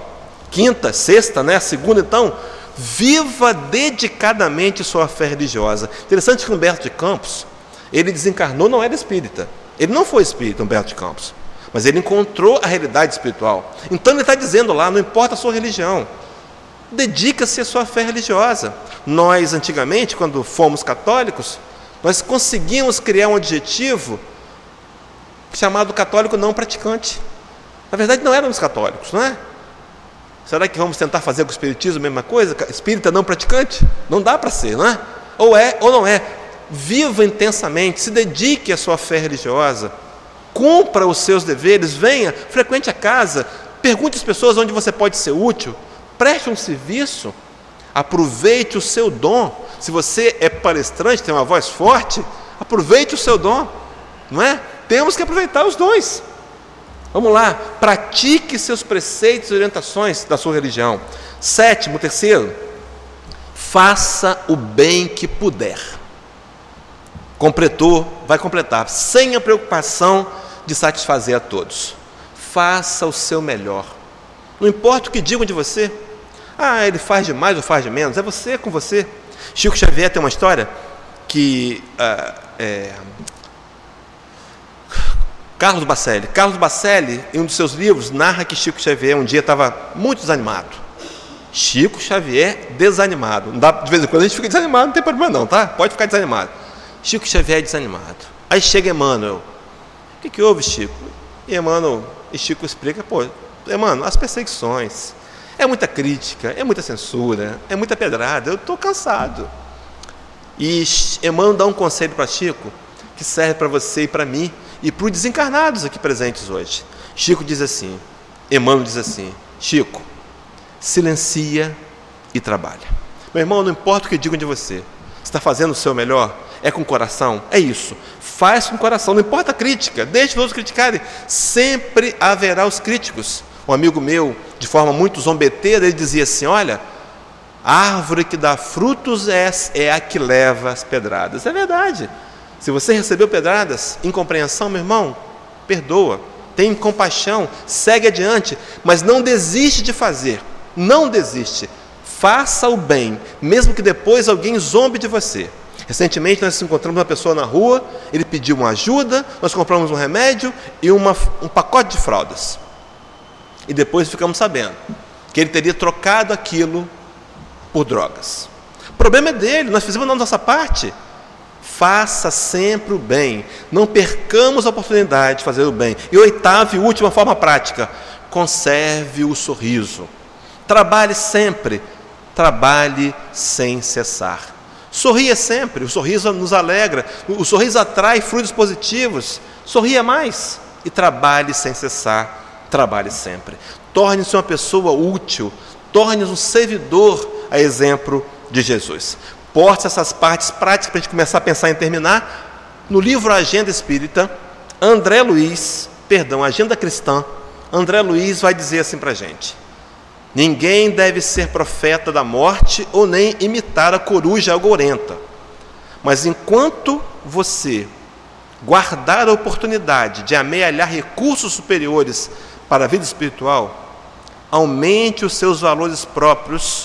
quinta, sexta, né? Segunda, então, viva dedicadamente sua fé religiosa. Interessante que Humberto de Campos, ele desencarnou, não era espírita. Ele não foi espírita, Humberto de Campos, mas ele encontrou a realidade espiritual. Então ele está dizendo lá, não importa a sua religião, dedica-se à sua fé religiosa. Nós, antigamente, quando fomos católicos, nós conseguimos criar um adjetivo chamado católico não praticante. Na verdade, não éramos católicos, não é? Será que vamos tentar fazer com o espiritismo a mesma coisa? Espírita não praticante? Não dá para ser, não é? Ou é ou não é. Viva intensamente, se dedique à sua fé religiosa, cumpra os seus deveres, venha, frequente a casa, pergunte às pessoas onde você pode ser útil, preste um serviço, aproveite o seu dom. Se você é palestrante, tem uma voz forte, aproveite o seu dom, não é? Temos que aproveitar os dons. Vamos lá, pratique seus preceitos e orientações da sua religião. Sétimo, terceiro, faça o bem que puder. Completou, vai completar, sem a preocupação de satisfazer a todos. Faça o seu melhor. Não importa o que digam de você. Ah, ele faz de mais ou faz de menos. É você com você. Chico Xavier tem uma história que... Ah, é, Carlos Bacelli. Carlos Bacelli, em um dos seus livros, narra que Chico Xavier um dia estava muito desanimado. Chico Xavier desanimado. Não dá, de vez em quando a gente fica desanimado, não tem problema não, tá? Pode ficar desanimado. Chico Xavier desanimado. Aí chega Emmanuel. O que, que houve, Chico? E Emmanuel, e Chico explica, pô, Emmanuel, as perseguições, é muita crítica, é muita censura, é muita pedrada, eu estou cansado. E Emmanuel dá um conselho para Chico, que serve para você e para mim, e para os desencarnados aqui presentes hoje. Chico diz assim, Emmanuel diz assim, Chico, silencia e trabalha. Meu irmão, não importa o que digam de você, você está fazendo o seu melhor? É com o coração? É isso. Faz com o coração, não importa a crítica, deixe os outros criticarem. Sempre haverá os críticos. Um amigo meu, de forma muito zombeteira, ele dizia assim, olha, a árvore que dá frutos é, é a que leva as pedradas. É verdade. Se você recebeu pedradas, incompreensão, meu irmão, perdoa, tem compaixão, segue adiante, mas não desiste de fazer, não desiste, faça o bem, mesmo que depois alguém zombe de você. Recentemente nós encontramos uma pessoa na rua, ele pediu uma ajuda, nós compramos um remédio e uma, um pacote de fraldas. E depois ficamos sabendo que ele teria trocado aquilo por drogas. O problema é dele, nós fizemos a nossa parte. Faça sempre o bem, não percamos a oportunidade de fazer o bem. E oitava e última forma prática, conserve o sorriso. Trabalhe sempre, trabalhe sem cessar. Sorria sempre, o sorriso nos alegra, o sorriso atrai fluidos positivos. Sorria mais e trabalhe sem cessar, trabalhe sempre. Torne-se uma pessoa útil, torne-se um servidor a exemplo de Jesus. Porte essas partes práticas para a gente começar a pensar em terminar. No livro Agenda Espírita, André Luiz, perdão, Agenda Cristã, André Luiz vai dizer assim para a gente: ninguém deve ser profeta da morte ou nem imitar a coruja algorenta. Mas enquanto você guardar a oportunidade de amealhar recursos superiores para a vida espiritual, aumente os seus valores próprios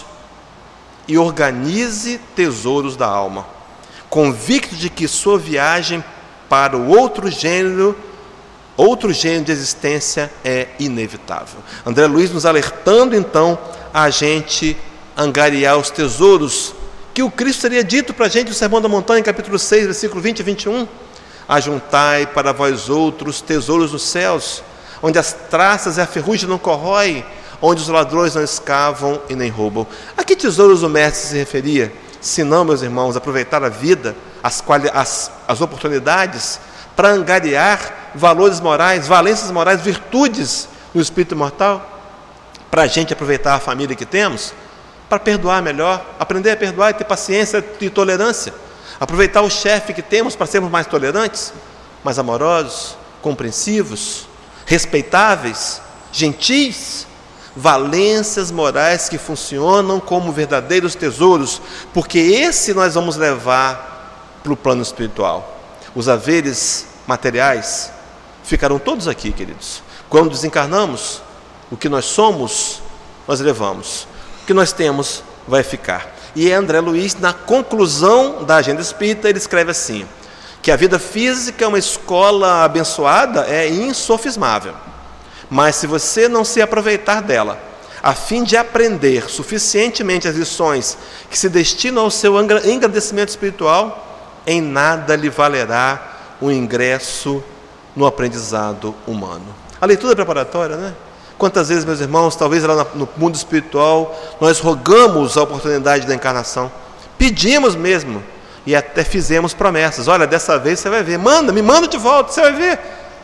e organize tesouros da alma, convicto de que sua viagem para o outro gênero, outro gênero de existência é inevitável. André Luiz nos alertando então a gente angariar os tesouros que o Cristo teria dito para a gente no Sermão da Montanha, capítulo seis, versículo vinte e vinte e um. Ajuntai para vós outros tesouros nos céus, onde as traças e a ferrugem não corroem, onde os ladrões não escavam e nem roubam. A que tesouros o mestre se referia? Se não, meus irmãos, aproveitar a vida, as, quali- as, as oportunidades, para angariar valores morais, valências morais, virtudes no espírito imortal, para a gente aproveitar a família que temos, para perdoar melhor, aprender a perdoar e ter paciência e tolerância, aproveitar o chefe que temos para sermos mais tolerantes, mais amorosos, compreensivos, respeitáveis, gentis, valências morais que funcionam como verdadeiros tesouros, porque esse nós vamos levar para o plano espiritual. Os haveres materiais ficarão todos aqui, queridos. Quando desencarnamos, o que nós somos nós levamos. O que nós temos vai ficar. E André Luiz, na conclusão da Agenda Espírita, ele escreve assim, que a vida física é uma escola abençoada, é insofismável. Mas se você não se aproveitar dela, a fim de aprender suficientemente as lições que se destinam ao seu engrandecimento espiritual, em nada lhe valerá o ingresso no aprendizado humano. A leitura é preparatória, né? Quantas vezes, meus irmãos, talvez lá no mundo espiritual, nós rogamos a oportunidade da encarnação, pedimos mesmo, e até fizemos promessas. Olha, dessa vez você vai ver, manda, me manda de volta, você vai ver.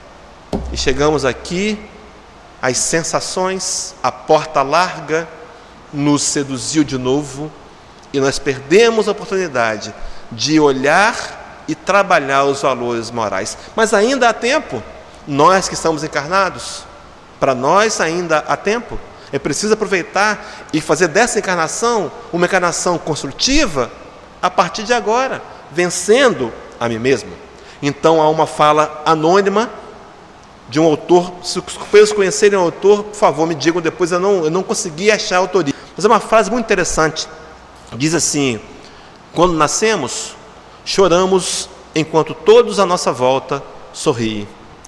E chegamos aqui, as sensações, a porta larga nos seduziu de novo, e nós perdemos a oportunidade de olhar e trabalhar os valores morais. Mas ainda há tempo, nós que estamos encarnados, para nós ainda há tempo. É preciso aproveitar e fazer dessa encarnação uma encarnação construtiva a partir de agora, vencendo a mim mesmo. Então há uma fala anônima de um autor. Se os companheiros conhecerem o autor, por favor, me digam depois, eu não, eu não consegui achar a autoria. Mas é uma frase muito interessante. Diz assim: quando nascemos, choramos enquanto todos à nossa volta sorriem.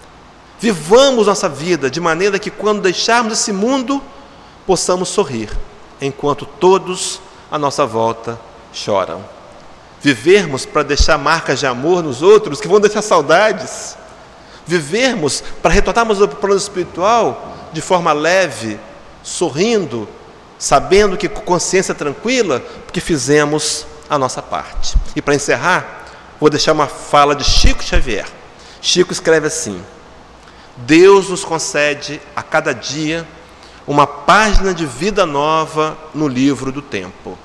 Vivamos nossa vida de maneira que quando deixarmos esse mundo, possamos sorrir, enquanto todos à nossa volta choram. Vivermos para deixar marcas de amor nos outros, que vão deixar saudades. Vivermos para retornarmos ao plano espiritual de forma leve, sorrindo, sabendo que com consciência tranquila, porque fizemos a nossa parte. E para encerrar, vou deixar uma fala de Chico Xavier. Chico escreve assim: Deus nos concede a cada dia uma página de vida nova no livro do tempo.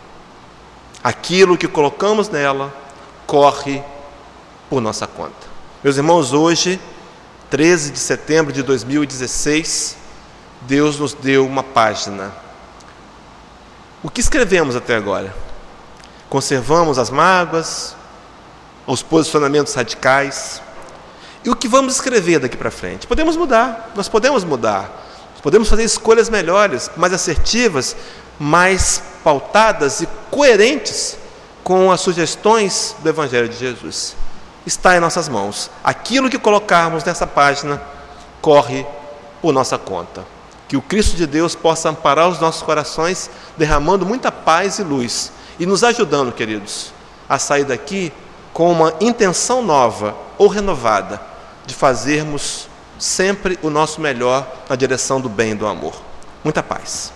Aquilo que colocamos nela corre por nossa conta. Meus irmãos, hoje, treze de setembro de dois mil e dezesseis, Deus nos deu uma página. O que escrevemos até agora? Conservamos as mágoas, os posicionamentos radicais. E o que vamos escrever daqui para frente? Podemos mudar, nós podemos mudar. Podemos fazer escolhas melhores, mais assertivas, mais pautadas e coerentes com as sugestões do Evangelho de Jesus. Está em nossas mãos. Aquilo que colocarmos nessa página corre por nossa conta. Que o Cristo de Deus possa amparar os nossos corações, derramando muita paz e luz e nos ajudando, queridos, a sair daqui com uma intenção nova ou renovada de fazermos sempre o nosso melhor na direção do bem e do amor. Muita paz.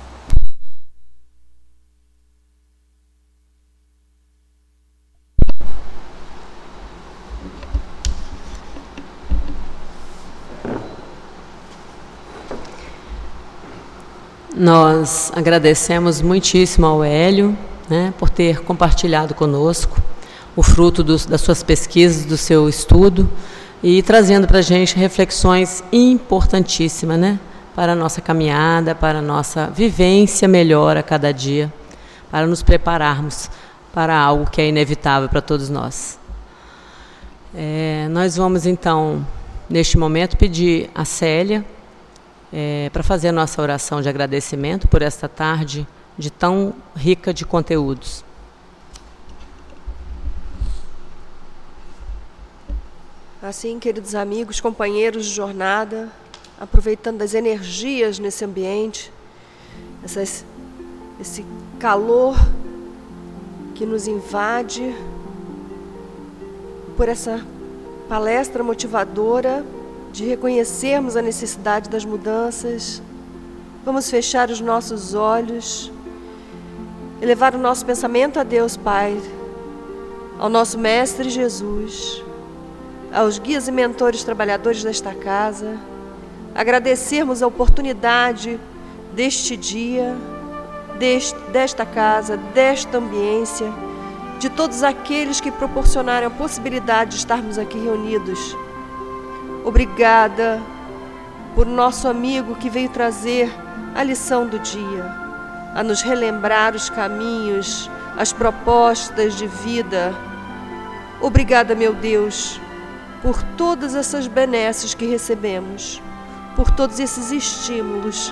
Nós agradecemos muitíssimo ao Hélio, né, por ter compartilhado conosco o fruto dos, das suas pesquisas, do seu estudo, e trazendo para a gente reflexões importantíssimas, né, para a nossa caminhada, para a nossa vivência melhor a cada dia, para nos prepararmos para algo que é inevitável para todos nós. É, nós vamos então, neste momento, pedir a Célia é, para fazer a nossa oração de agradecimento por esta tarde de tão rica de conteúdos. Assim, queridos amigos, companheiros de jornada, aproveitando as energias nesse ambiente, essas, esse calor que nos invade, por essa palestra motivadora de reconhecermos a necessidade das mudanças, vamos fechar os nossos olhos, elevar o nosso pensamento a Deus Pai, ao nosso Mestre Jesus, aos guias e mentores trabalhadores desta casa, agradecermos a oportunidade deste dia, deste, desta casa, desta ambiência, de todos aqueles que proporcionaram a possibilidade de estarmos aqui reunidos. Obrigada por nosso amigo que veio trazer a lição do dia, a nos relembrar os caminhos, as propostas de vida. Obrigada, meu Deus, por todas essas benesses que recebemos, por todos esses estímulos,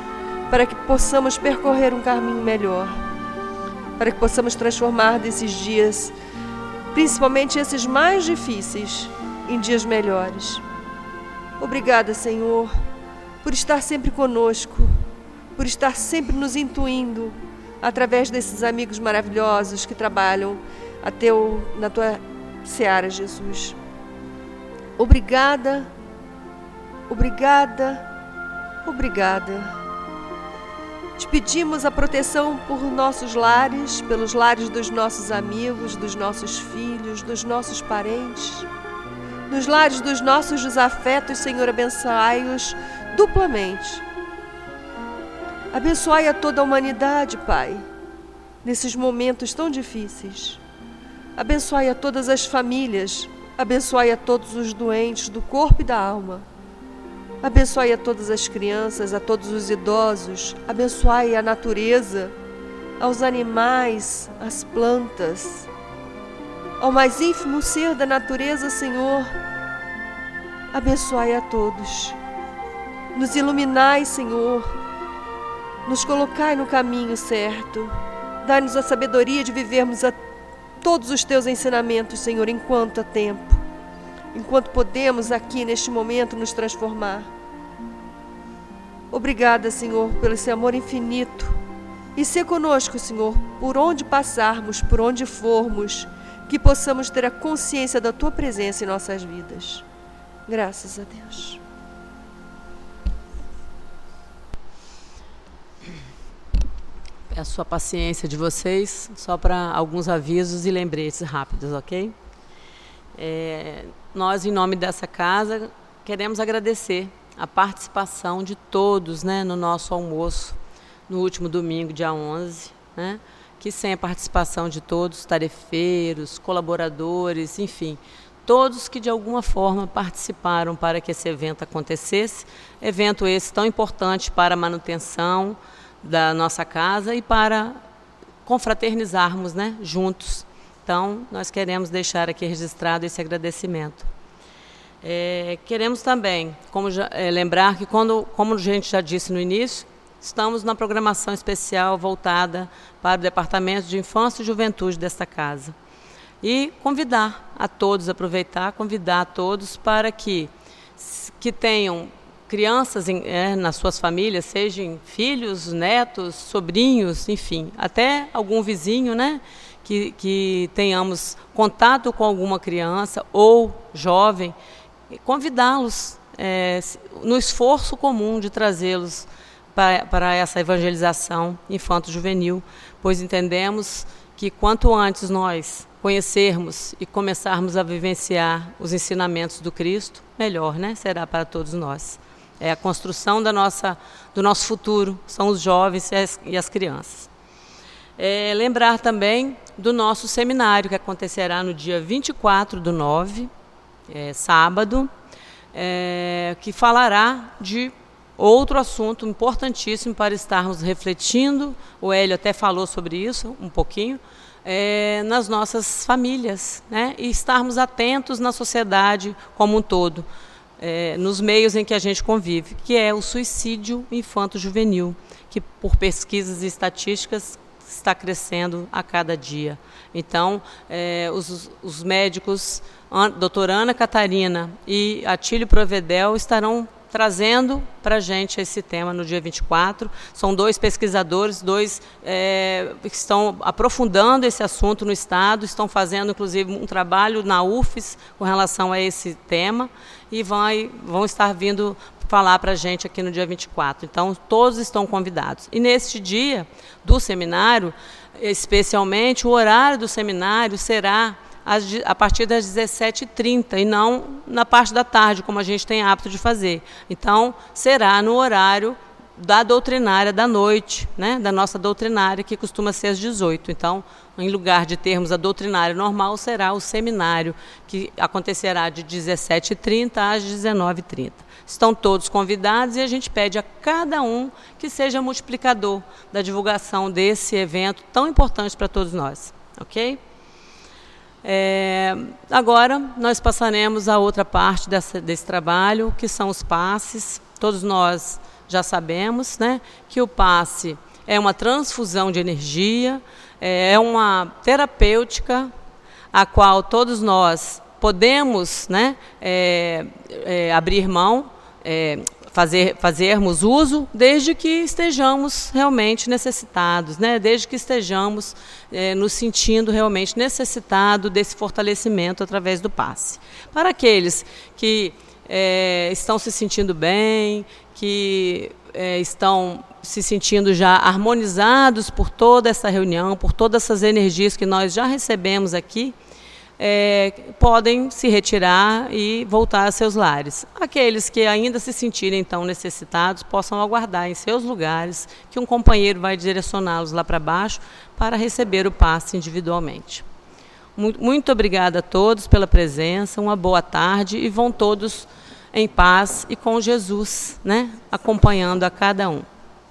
para que possamos percorrer um caminho melhor, para que possamos transformar desses dias, principalmente esses mais difíceis, em dias melhores. Obrigada, Senhor, por estar sempre conosco, por estar sempre nos intuindo através desses amigos maravilhosos que trabalham a teu, na tua seara, Jesus. Obrigada, obrigada, obrigada. Te pedimos a proteção por nossos lares, pelos lares dos nossos amigos, dos nossos filhos, dos nossos parentes. Nos lares dos nossos desafetos, Senhor, abençoai-os duplamente. Abençoai a toda a humanidade, Pai, nesses momentos tão difíceis. Abençoai a todas as famílias, abençoai a todos os doentes do corpo e da alma. Abençoai a todas as crianças, a todos os idosos, abençoai a natureza, aos animais, às plantas, ao mais ínfimo ser da natureza, Senhor. Abençoai a todos. Nos iluminai, Senhor. Nos colocai no caminho certo. Dai-nos a sabedoria de vivermos a todos os teus ensinamentos, Senhor, enquanto há tempo. Enquanto podemos aqui neste momento nos transformar. Obrigada, Senhor, pelo esse amor infinito. E ser conosco, Senhor, por onde passarmos, por onde formos, que possamos ter a consciência da Tua presença em nossas vidas. Graças a Deus. Peço a paciência de vocês, só para alguns avisos e lembretes rápidos, ok? É, nós, em nome dessa casa, queremos agradecer a participação de todos, né, no nosso almoço, no último domingo, dia onze, né, que sem a participação de todos, tarefeiros, colaboradores, enfim, todos que de alguma forma participaram para que esse evento acontecesse, evento esse tão importante para a manutenção da nossa casa e para confraternizarmos, né, juntos. Então, nós queremos deixar aqui registrado esse agradecimento. É, queremos também como já, é, lembrar que, quando, como a gente já disse no início, estamos na programação especial voltada para o Departamento de Infância e Juventude desta casa. E convidar a todos, aproveitar, convidar a todos para que, que tenham crianças em, é, nas suas famílias, sejam filhos, netos, sobrinhos, enfim, até algum vizinho, né? Que, que tenhamos contato com alguma criança ou jovem, convidá-los é, no esforço comum de trazê-los para, para essa evangelização infanto-juvenil, pois entendemos que quanto antes nós conhecermos e começarmos a vivenciar os ensinamentos do Cristo, melhor, né? Será para todos nós. É a construção da nossa, do nosso futuro, são os jovens e as, e as crianças. É, lembrar também do nosso seminário, que acontecerá no dia vinte e quatro do nove, é, sábado, é, que falará de outro assunto importantíssimo para estarmos refletindo, o Hélio até falou sobre isso um pouquinho, é, nas nossas famílias, né? E estarmos atentos na sociedade como um todo, é, nos meios em que a gente convive, que é o suicídio infanto-juvenil, que por pesquisas e estatísticas está crescendo a cada dia. Então, é, os, os médicos, a doutora Ana Catarina e Atílio Provedel, estarão trazendo para a gente esse tema no dia vinte e quatro. São dois pesquisadores, dois é, que estão aprofundando esse assunto no Estado, estão fazendo, inclusive, um trabalho na U F E S com relação a esse tema e vai, vão estar vindo falar para a gente aqui no dia vinte e quatro. Então, todos estão convidados. E neste dia do seminário, especialmente, o horário do seminário será a partir das dezessete e trinta e não na parte da tarde, como a gente tem hábito de fazer. Então, será no horário da doutrinária da noite, né, da nossa doutrinária, que costuma ser às dezoito. Então, em lugar de termos a doutrinária normal, será o seminário, que acontecerá de dezessete e trinta às dezenove e trinta. Estão todos convidados e a gente pede a cada um que seja multiplicador da divulgação desse evento tão importante para todos nós. Ok? É, agora, nós passaremos a outra parte dessa, desse trabalho, que são os passes. Todos nós já sabemos, né, que o passe é uma transfusão de energia, é uma terapêutica, a qual todos nós podemos, né, é, é, abrir mão, é, fazer, fazermos uso, desde que estejamos realmente necessitados, né, desde que estejamos é, nos sentindo realmente necessitados desse fortalecimento através do passe. Para aqueles que é, estão se sentindo bem, que é, estão se sentindo já harmonizados por toda essa reunião, por todas essas energias que nós já recebemos aqui, é, podem se retirar e voltar a seus lares. Aqueles que ainda se sentirem então necessitados, possam aguardar em seus lugares, que um companheiro vai direcioná-los lá para baixo para receber o passe individualmente. Muito, muito obrigada a todos pela presença, uma boa tarde e vão todos em paz e com Jesus, né, acompanhando a cada um.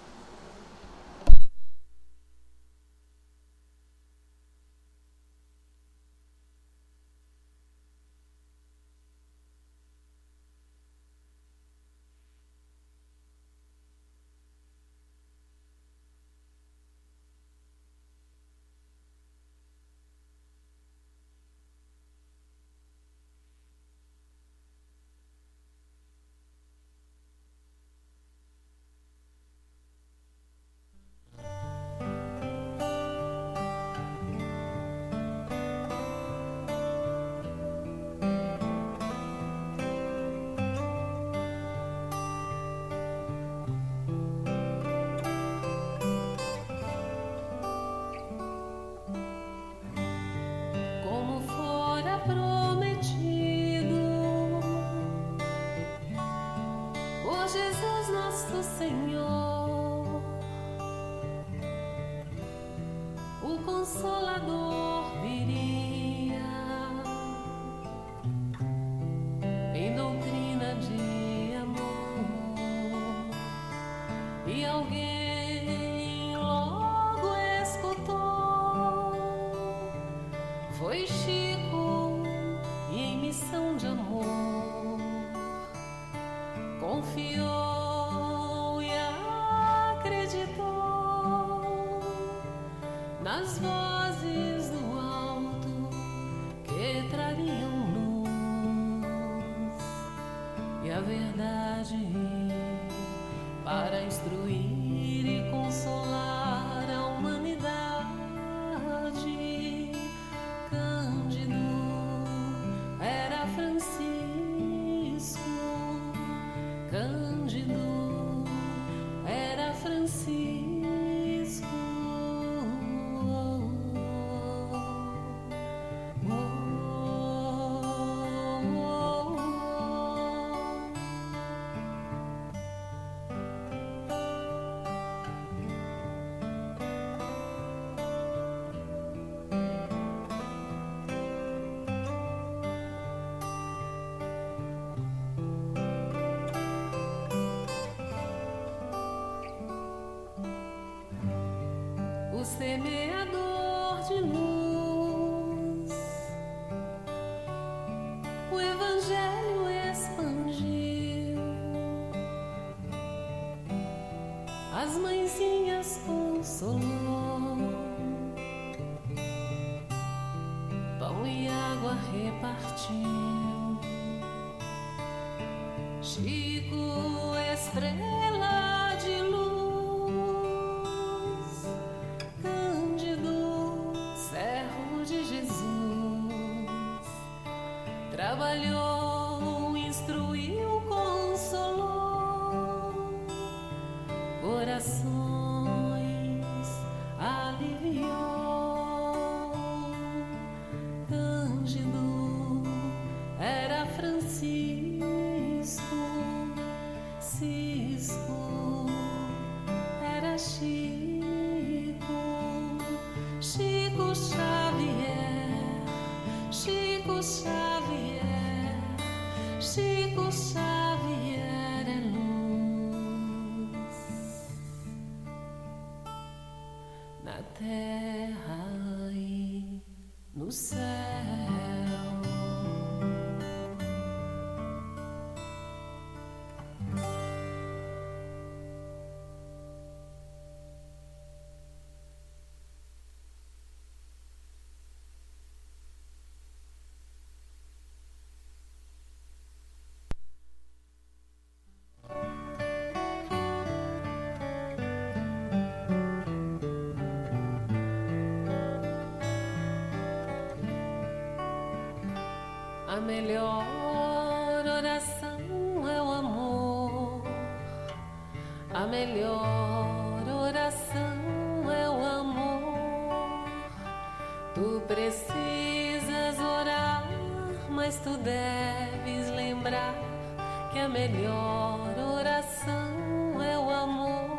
O semeador de luz, o Evangelho expandiu, as mãezinhas consolou, pão e água repartiu. Chico, estrela de luz, trabalhou, instruiu, consolou, corações aliviou. Cândido era Francisco, Cisco era Chico, Chico Xavier, Chico Xavier. Chico Xavier é luz na terra e no céu. A melhor oração é o amor. A melhor oração é o amor. Tu precisas orar, mas tu deves lembrar que a melhor oração é o amor.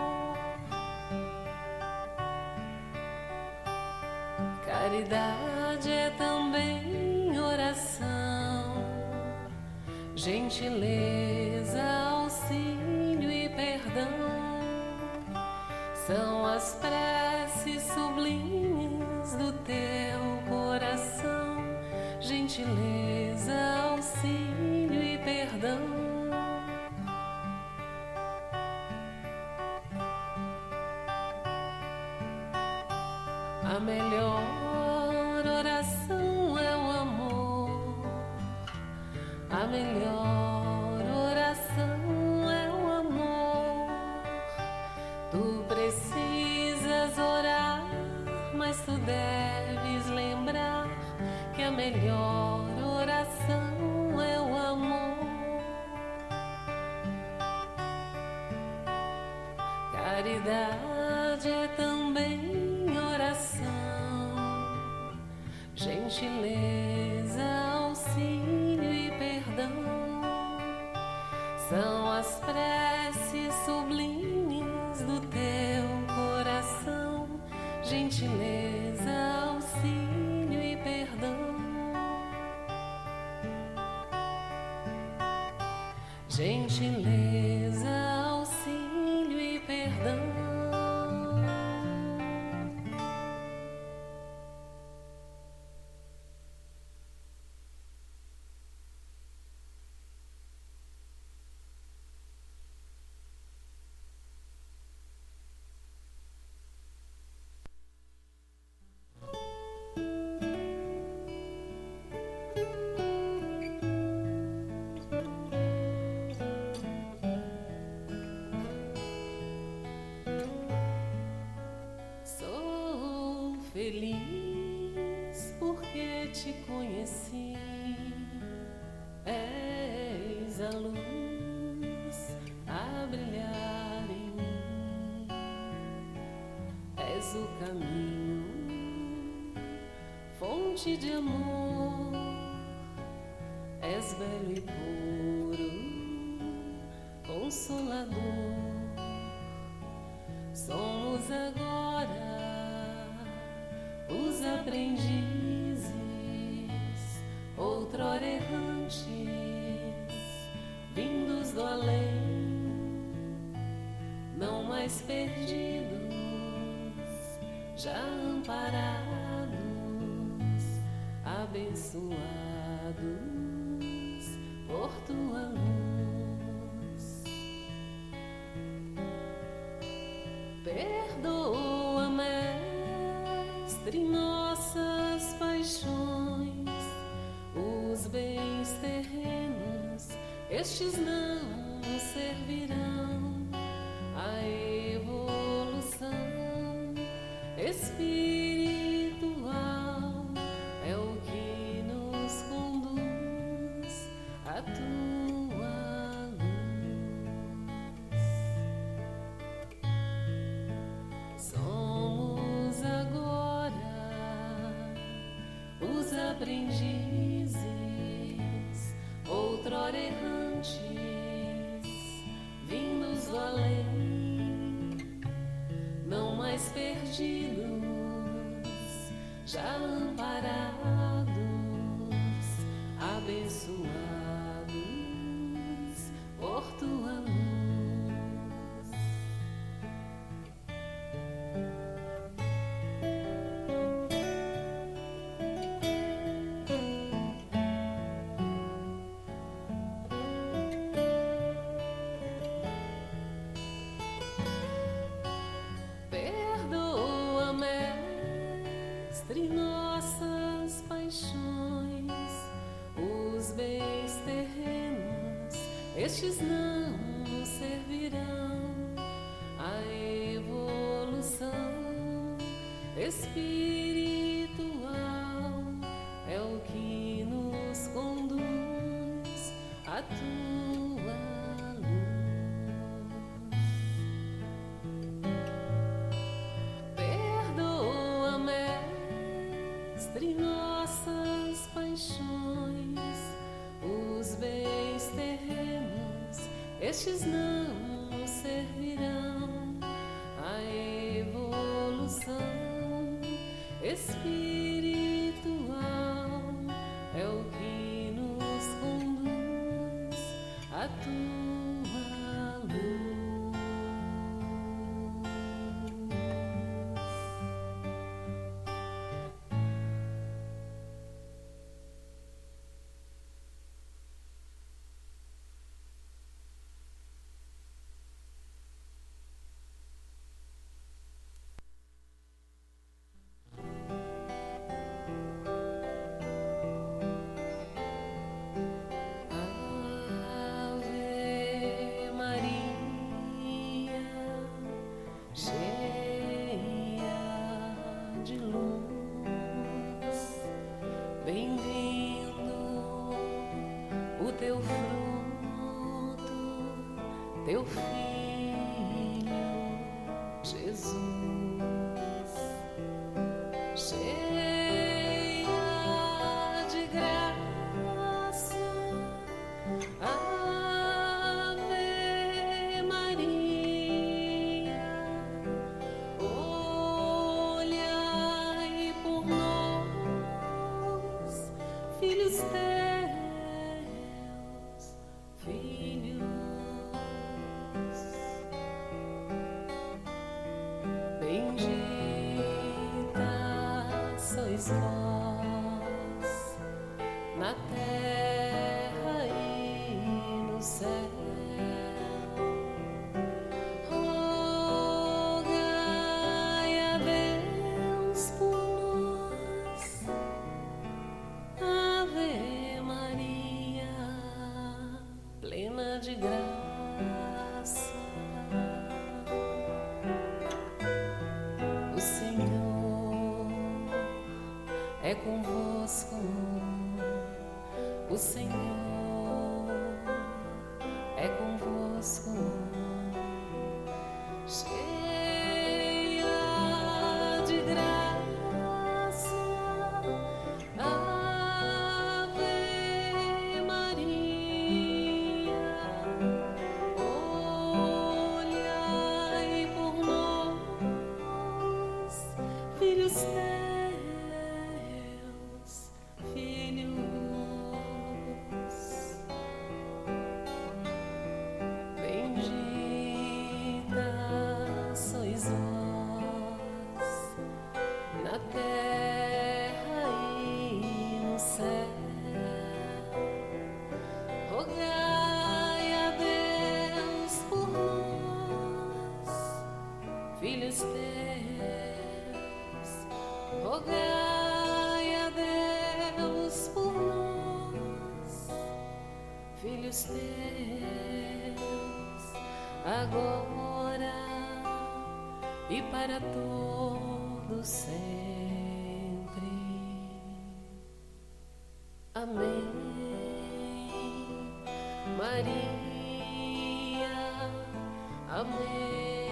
Caridade é também oração, gentileza, auxílio e perdão. São as preces sublimes do teu coração, gentileza, auxílio e perdão. A melhor oração é o amor. A melhor oração é o amor. Tu precisas orar, mas tu deves lembrar que a melhor oração é o amor. Caridade é também oração, gentileza, auxílio e perdão. São as preces sublimes do teu coração, gentileza, auxílio e perdão. Gentileza, auxílio e perdão. Feliz porque te conheci, és a luz a brilhar em mim, és o caminho, fonte de amor, és belo e puro, consolador. Somos agora os aprendizes, outrora errantes, vindos do além, não mais perdidos, já amparados, abençoados por tua luz. Perdoa, Mestre, nossas paixões, os bens terrenos, estes não servirão à evolução espiritual. É o que nos conduz à tua luz. Somos agora os aprendizes, outrora errantes, vindos do além, não mais perdidos, já amparados, abençoados por tua luz. Perdoa, Mestre, nossas paixões, os bens terrenos, estes não nos servirão à evolução espiritual. É o que nos conduz a tua luz. Perdoa, Mestre, nossas paixões, os bens terrenos, estes não servirão à evolução espiritual. É o que nos conduz a tua luz. Teu Filho Jesus, cheia de graça, Ave Maria, olhai por nós, filhos teus, filhos. Bendita sois vós na terra e no céu. Rogai a Deus por nós, Ave Maria, plena de graça. O Senhor é convosco, o Senhor é convosco, cheia de graça, Ave Maria, olhai por nós, filhos teus, filhos. Bendita sois vós na terra e no céu. Rogai a Deus por nós, filhos teus. Rogai a Deus por nós, filhos teus, agora e para todo sempre. Amém. Maria, amém.